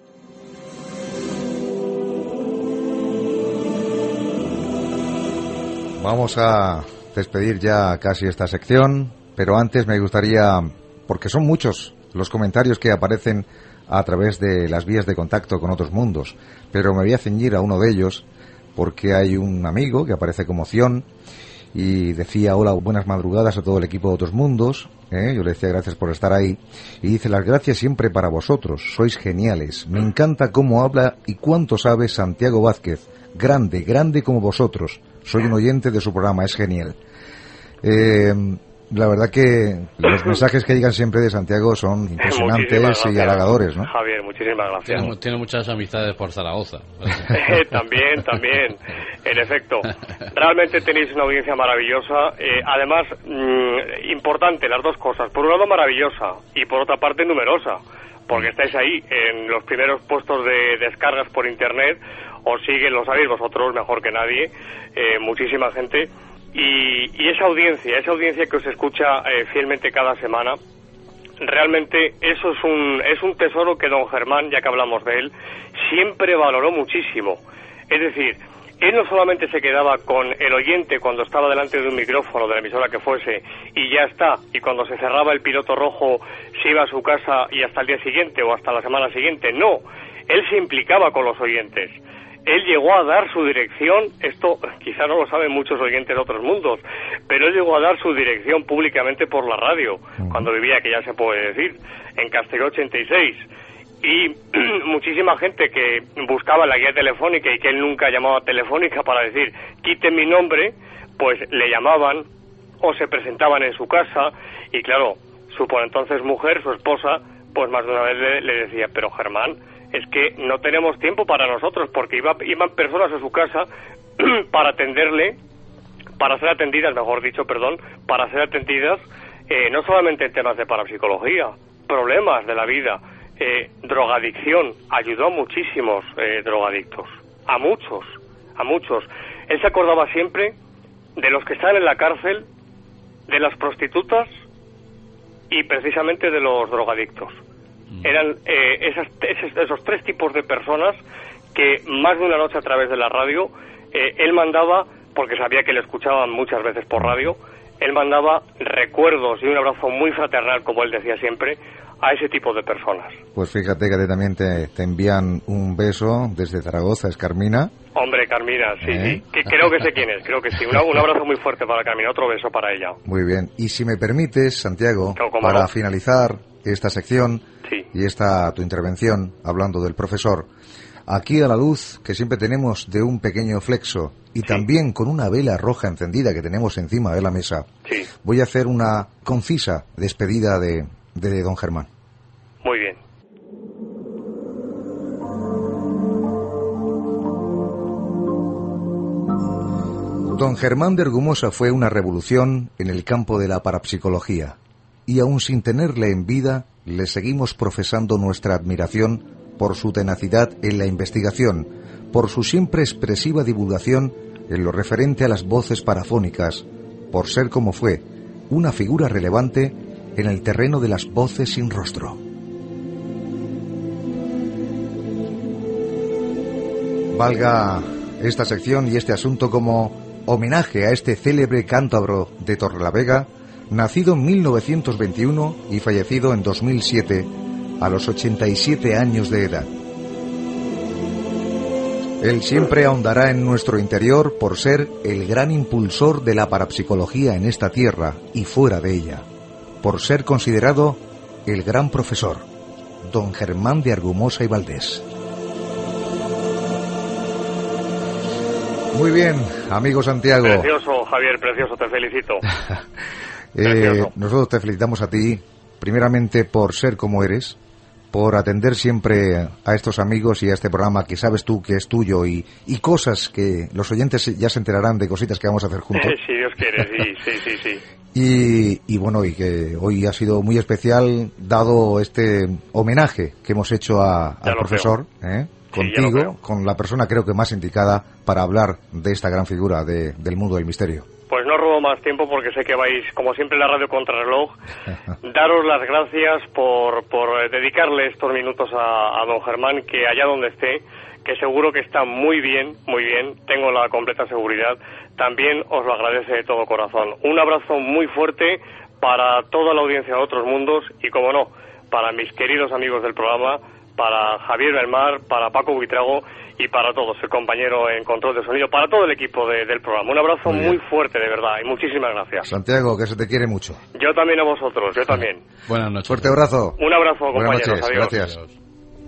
Vamos a despedir ya casi esta sección, pero antes me gustaría, porque son muchos los comentarios que aparecen a través de las vías de contacto con otros mundos, pero me voy a ceñir a uno de ellos porque hay un amigo que aparece como Cion y decía: hola, buenas madrugadas a todo el equipo de Otros Mundos, yo le decía gracias por estar ahí, y dice: las gracias siempre para vosotros, sois geniales, me encanta cómo habla y cuánto sabe Santiago Vázquez, grande como vosotros, soy un oyente de su programa, es genial. La verdad que los mensajes que llegan siempre de Santiago son impresionantes y halagadores, ¿no? Javier, muchísimas gracias. Tiene muchas amistades por Zaragoza. También, en efecto. Realmente tenéis una audiencia maravillosa. Además, importante, las dos cosas. Por un lado, maravillosa, y por otra parte, numerosa. Porque estáis ahí, en los primeros puestos de descargas por Internet. Os siguen, lo sabéis vosotros mejor que nadie, muchísima gente. Y esa audiencia que os escucha fielmente cada semana, realmente eso es un tesoro que don Germán, ya que hablamos de él, siempre valoró muchísimo. Es decir, él no solamente se quedaba con el oyente cuando estaba delante de un micrófono de la emisora que fuese y ya está, y cuando se cerraba el piloto rojo se iba a su casa y hasta el día siguiente o hasta la semana siguiente. No, él se implicaba con los oyentes. Él llegó a dar su dirección, esto quizá no lo saben muchos oyentes de Otros Mundos, pero él llegó a dar su dirección públicamente por la radio, cuando vivía, que ya se puede decir, en Castelló 86. Y muchísima gente que buscaba la guía telefónica y que él nunca llamaba telefónica para decir, quite mi nombre, pues le llamaban o se presentaban en su casa, y claro, su por entonces mujer, su esposa, pues más de una vez le decía: pero Germán, es que no tenemos tiempo para nosotros, porque iban personas a su casa para atenderle, para ser atendidas, para ser atendidas, no solamente en temas de parapsicología, problemas de la vida, drogadicción. Ayudó a muchísimos drogadictos, a muchos. Él se acordaba siempre de los que están en la cárcel, de las prostitutas y precisamente de los drogadictos. Eran esos tres tipos de personas que más de una noche a través de la radio él mandaba, porque sabía que le escuchaban muchas veces por radio, él mandaba recuerdos y un abrazo muy fraternal, como él decía siempre, a ese tipo de personas. Pues fíjate que también te envían un beso desde Zaragoza, es Carmina. Hombre, Carmina, sí. Que creo que sé quién es, creo que sí. Un abrazo muy fuerte para Carmina, otro beso para ella. Muy bien, y si me permites, Santiago, para finalizar esta sección y esta tu intervención, hablando del profesor, aquí a la luz que siempre tenemos de un pequeño flexo y también con una vela roja encendida que tenemos encima de la mesa, voy a hacer una concisa despedida de don Germán. Muy bien. Don Germán de Argumosa fue una revolución en el campo de la parapsicología, y aún sin tenerle en vida, le seguimos profesando nuestra admiración por su tenacidad en la investigación, por su siempre expresiva divulgación en lo referente a las voces parafónicas, por ser como fue, una figura relevante en el terreno de las voces sin rostro. Valga esta sección y este asunto como homenaje a este célebre cántabro de Torrelavega, nacido en 1921 y fallecido en 2007 a los 87 años de edad. Él siempre ahondará en nuestro interior por ser el gran impulsor de la parapsicología en esta tierra y fuera de ella, por ser considerado el gran profesor, don Germán de Argumosa y Valdés. Muy bien, amigo Santiago. Precioso, Javier, precioso, te felicito. Nosotros te felicitamos a ti, primeramente por ser como eres, por atender siempre a estos amigos y a este programa que sabes tú que es tuyo y cosas que los oyentes ya se enterarán de cositas que vamos a hacer juntos. Si Dios quiere, sí. Y bueno, y que hoy ha sido muy especial dado este homenaje que hemos hecho al profesor, contigo, con la persona creo que más indicada para hablar de esta gran figura del mundo del misterio. Pues no robo más tiempo porque sé que vais, como siempre, la radio contrarreloj. Daros las gracias por dedicarle estos minutos a don Germán, que allá donde esté, que seguro que está muy bien, tengo la completa seguridad, también os lo agradece de todo corazón. Un abrazo muy fuerte para toda la audiencia de Otros Mundos y, como no, para mis queridos amigos del programa, para Javier Belmar, para Paco Buitrago y para todos, el compañero en control de sonido, para todo el equipo del programa. Un abrazo muy fuerte, de verdad, y muchísimas gracias. Santiago, que se te quiere mucho. Yo también a vosotros, yo también. Buenas noches. Fuerte abrazo. Un abrazo, compañeros. Buenas noches, adiós. Gracias. Adiós.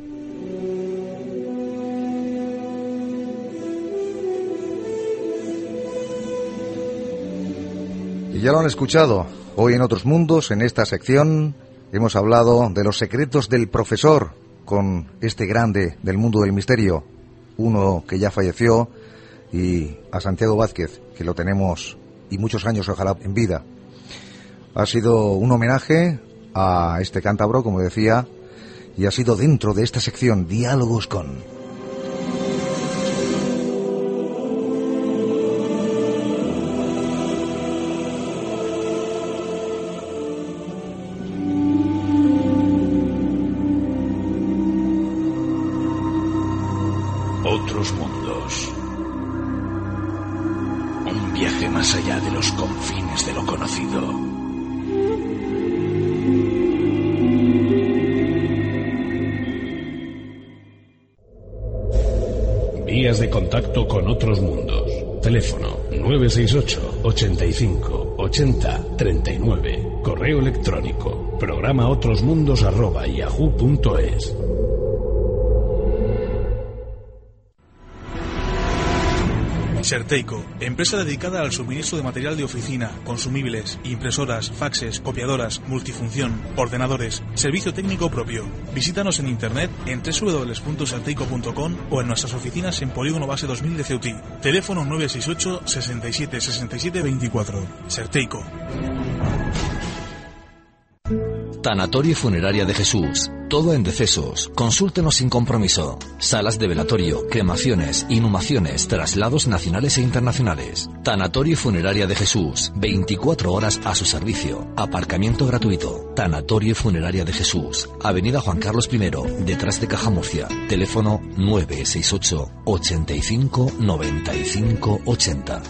Y ya lo han escuchado. Hoy en Otros Mundos, en esta sección, hemos hablado de los secretos del profesor con este grande del mundo del misterio, uno que ya falleció, y a Santiago Vázquez, que lo tenemos y muchos años ojalá en vida. Ha sido un homenaje a este cántabro, como decía, y ha sido dentro de esta sección Diálogos con... Otros mundos. Un viaje más allá de los confines de lo conocido. Vías de contacto con Otros Mundos. Teléfono 968 85 80 39. Correo electrónico programaotrosmundos@yahoo.es. Serteico, empresa dedicada al suministro de material de oficina, consumibles, impresoras, faxes, copiadoras, multifunción, ordenadores, servicio técnico propio. Visítanos en internet en www.serteico.com o en nuestras oficinas en Polígono Base 2000 de Ceutí. Teléfono 968 67 67 24. Serteico. Tanatorio y Funeraria de Jesús. Todo en decesos. Consúltenos sin compromiso. Salas de velatorio, cremaciones, inhumaciones, traslados nacionales e internacionales. Tanatorio y Funeraria de Jesús. 24 horas a su servicio. Aparcamiento gratuito. Tanatorio y Funeraria de Jesús. Avenida Juan Carlos I, detrás de Caja Murcia. Teléfono 968 85 95 80.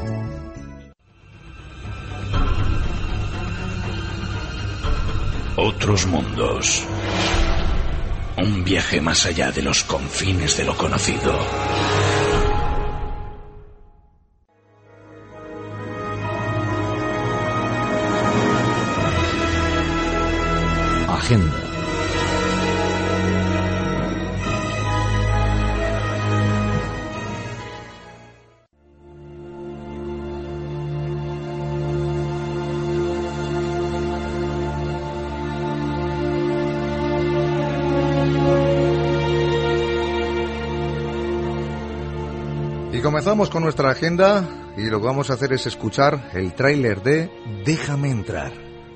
Otros mundos. Un viaje más allá de los confines de lo conocido. Agenda. Y comenzamos con nuestra agenda y lo que vamos a hacer es escuchar el tráiler de Déjame entrar.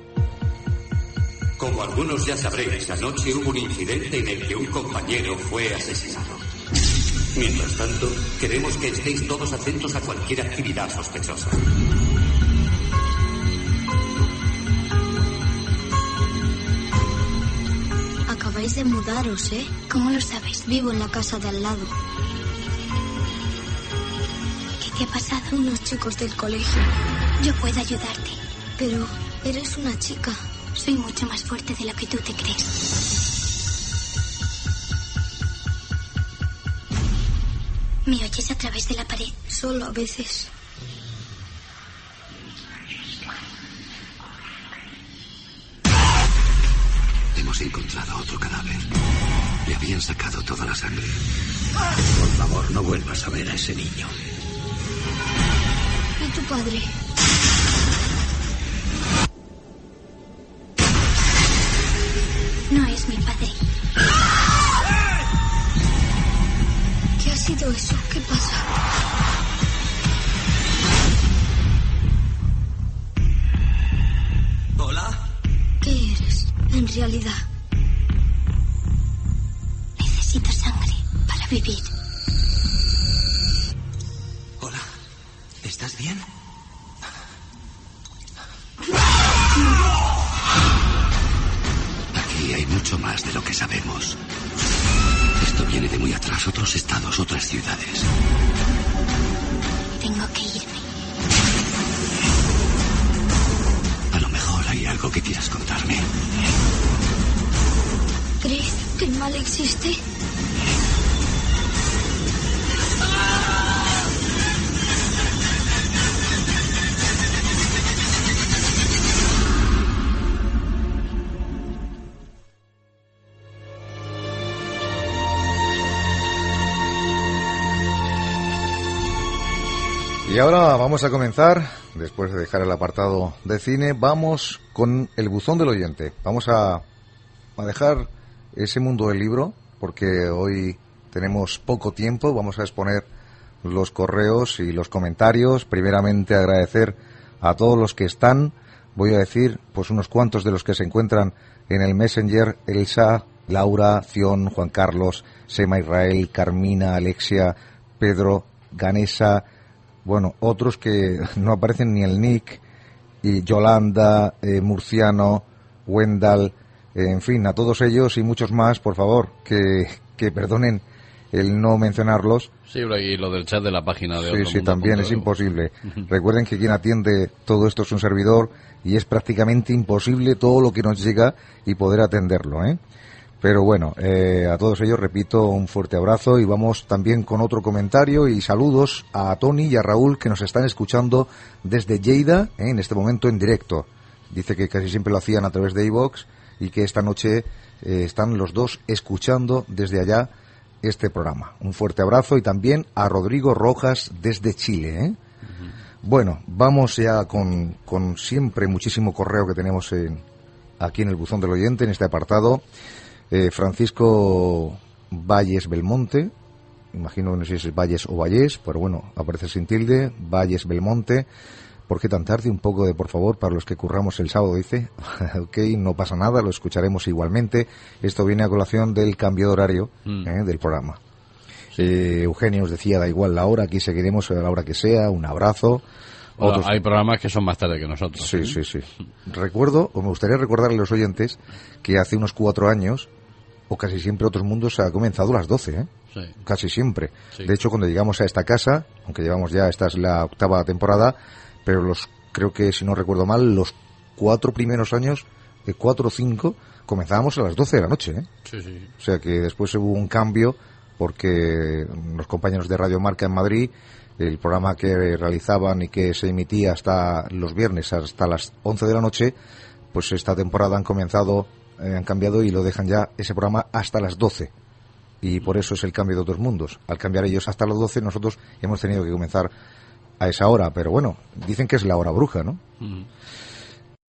Como algunos ya sabréis, anoche hubo un incidente en el que un compañero fue asesinado. Mientras tanto, queremos que estéis todos atentos a cualquier actividad sospechosa. Acabáis de mudaros, ¿eh? ¿Cómo lo sabéis? Vivo en la casa de al lado. ¿Qué ha pasado? Unos chicos del colegio. Yo puedo ayudarte. Pero eres una chica. Soy mucho más fuerte de lo que tú te crees. ¿Me oyes a través de la pared? Solo a veces. Hemos encontrado otro cadáver. Le habían sacado toda la sangre. Por favor, no vuelvas a ver a ese niño. ¿Y tu padre? No es mi padre. ¿Qué ha sido eso? ¿Qué pasa? ¿Hola? ¿Qué eres, en realidad? Necesito sangre para vivir. Hola. ¿Estás bien? Aquí hay mucho más de lo que sabemos. Esto viene de muy atrás, otros estados, otras ciudades. Tengo que irme. A lo mejor hay algo que quieras contarme. ¿Crees que el mal existe? Y ahora vamos a comenzar, después de dejar el apartado de cine, vamos con el buzón del oyente. Vamos a dejar ese mundo del libro, porque hoy tenemos poco tiempo. Vamos a exponer los correos y los comentarios. Primeramente agradecer a todos los que están. Voy a decir pues unos cuantos de los que se encuentran en el Messenger: Elsa, Laura, Cion, Juan Carlos, Sema Israel, Carmina, Alexia, Pedro, Ganesa. Bueno, otros que no aparecen ni el nick, y Yolanda, Murciano, Wendell, en fin, a todos ellos y muchos más, por favor, que perdonen el no mencionarlos. Sí, y lo del chat de la página de Otro Sí, Mundo. también es imposible. Recuerden que quien atiende todo esto es un servidor y es prácticamente imposible todo lo que nos llega y poder atenderlo, ¿eh? Pero bueno, a todos ellos repito un fuerte abrazo y vamos también con otro comentario y saludos a Tony y a Raúl, que nos están escuchando desde Lleida, en este momento en directo. Dice que casi siempre lo hacían a través de iVoox y que esta noche están los dos escuchando desde allá este programa. Un fuerte abrazo y también a Rodrigo Rojas desde Chile, ¿eh? Bueno, vamos ya con siempre muchísimo correo que tenemos aquí en el buzón del oyente, en este apartado. Francisco Valles Belmonte, imagino, no sé si es Valles o Vallés, pero bueno, aparece sin tilde, Valles Belmonte. ¿Por qué tan tarde? Un poco de por favor para los que curramos el sábado, dice. Ok, no pasa nada, lo escucharemos igualmente. Esto viene a colación del cambio de horario del programa. Eugenio nos decía, da igual la hora, aquí seguiremos a la hora que sea. Un abrazo. Bueno, hay programas que son más tarde que nosotros. Sí, sí, sí. Recuerdo, o me gustaría recordarle a los oyentes, que hace unos 4 años, o casi siempre, Otros Mundos ha comenzado a las 12, ¿eh? Sí. Casi siempre. Sí. De hecho, cuando llegamos a esta casa, aunque llevamos ya, esta es la 8ª temporada, pero creo que, si no recuerdo mal, los 4 primeros años, 4 o 5, comenzábamos a las 12 de la noche, ¿eh? Sí, sí. O sea que después hubo un cambio, porque los compañeros de Radio Marca en Madrid, el programa que realizaban y que se emitía hasta los viernes hasta las 11 de la noche, pues esta temporada han cambiado y lo dejan ya ese programa hasta las 12. Y por eso es el cambio de Otros Mundos. Al cambiar ellos hasta las 12, nosotros hemos tenido que comenzar a esa hora. Pero bueno, dicen que es la hora bruja, ¿no?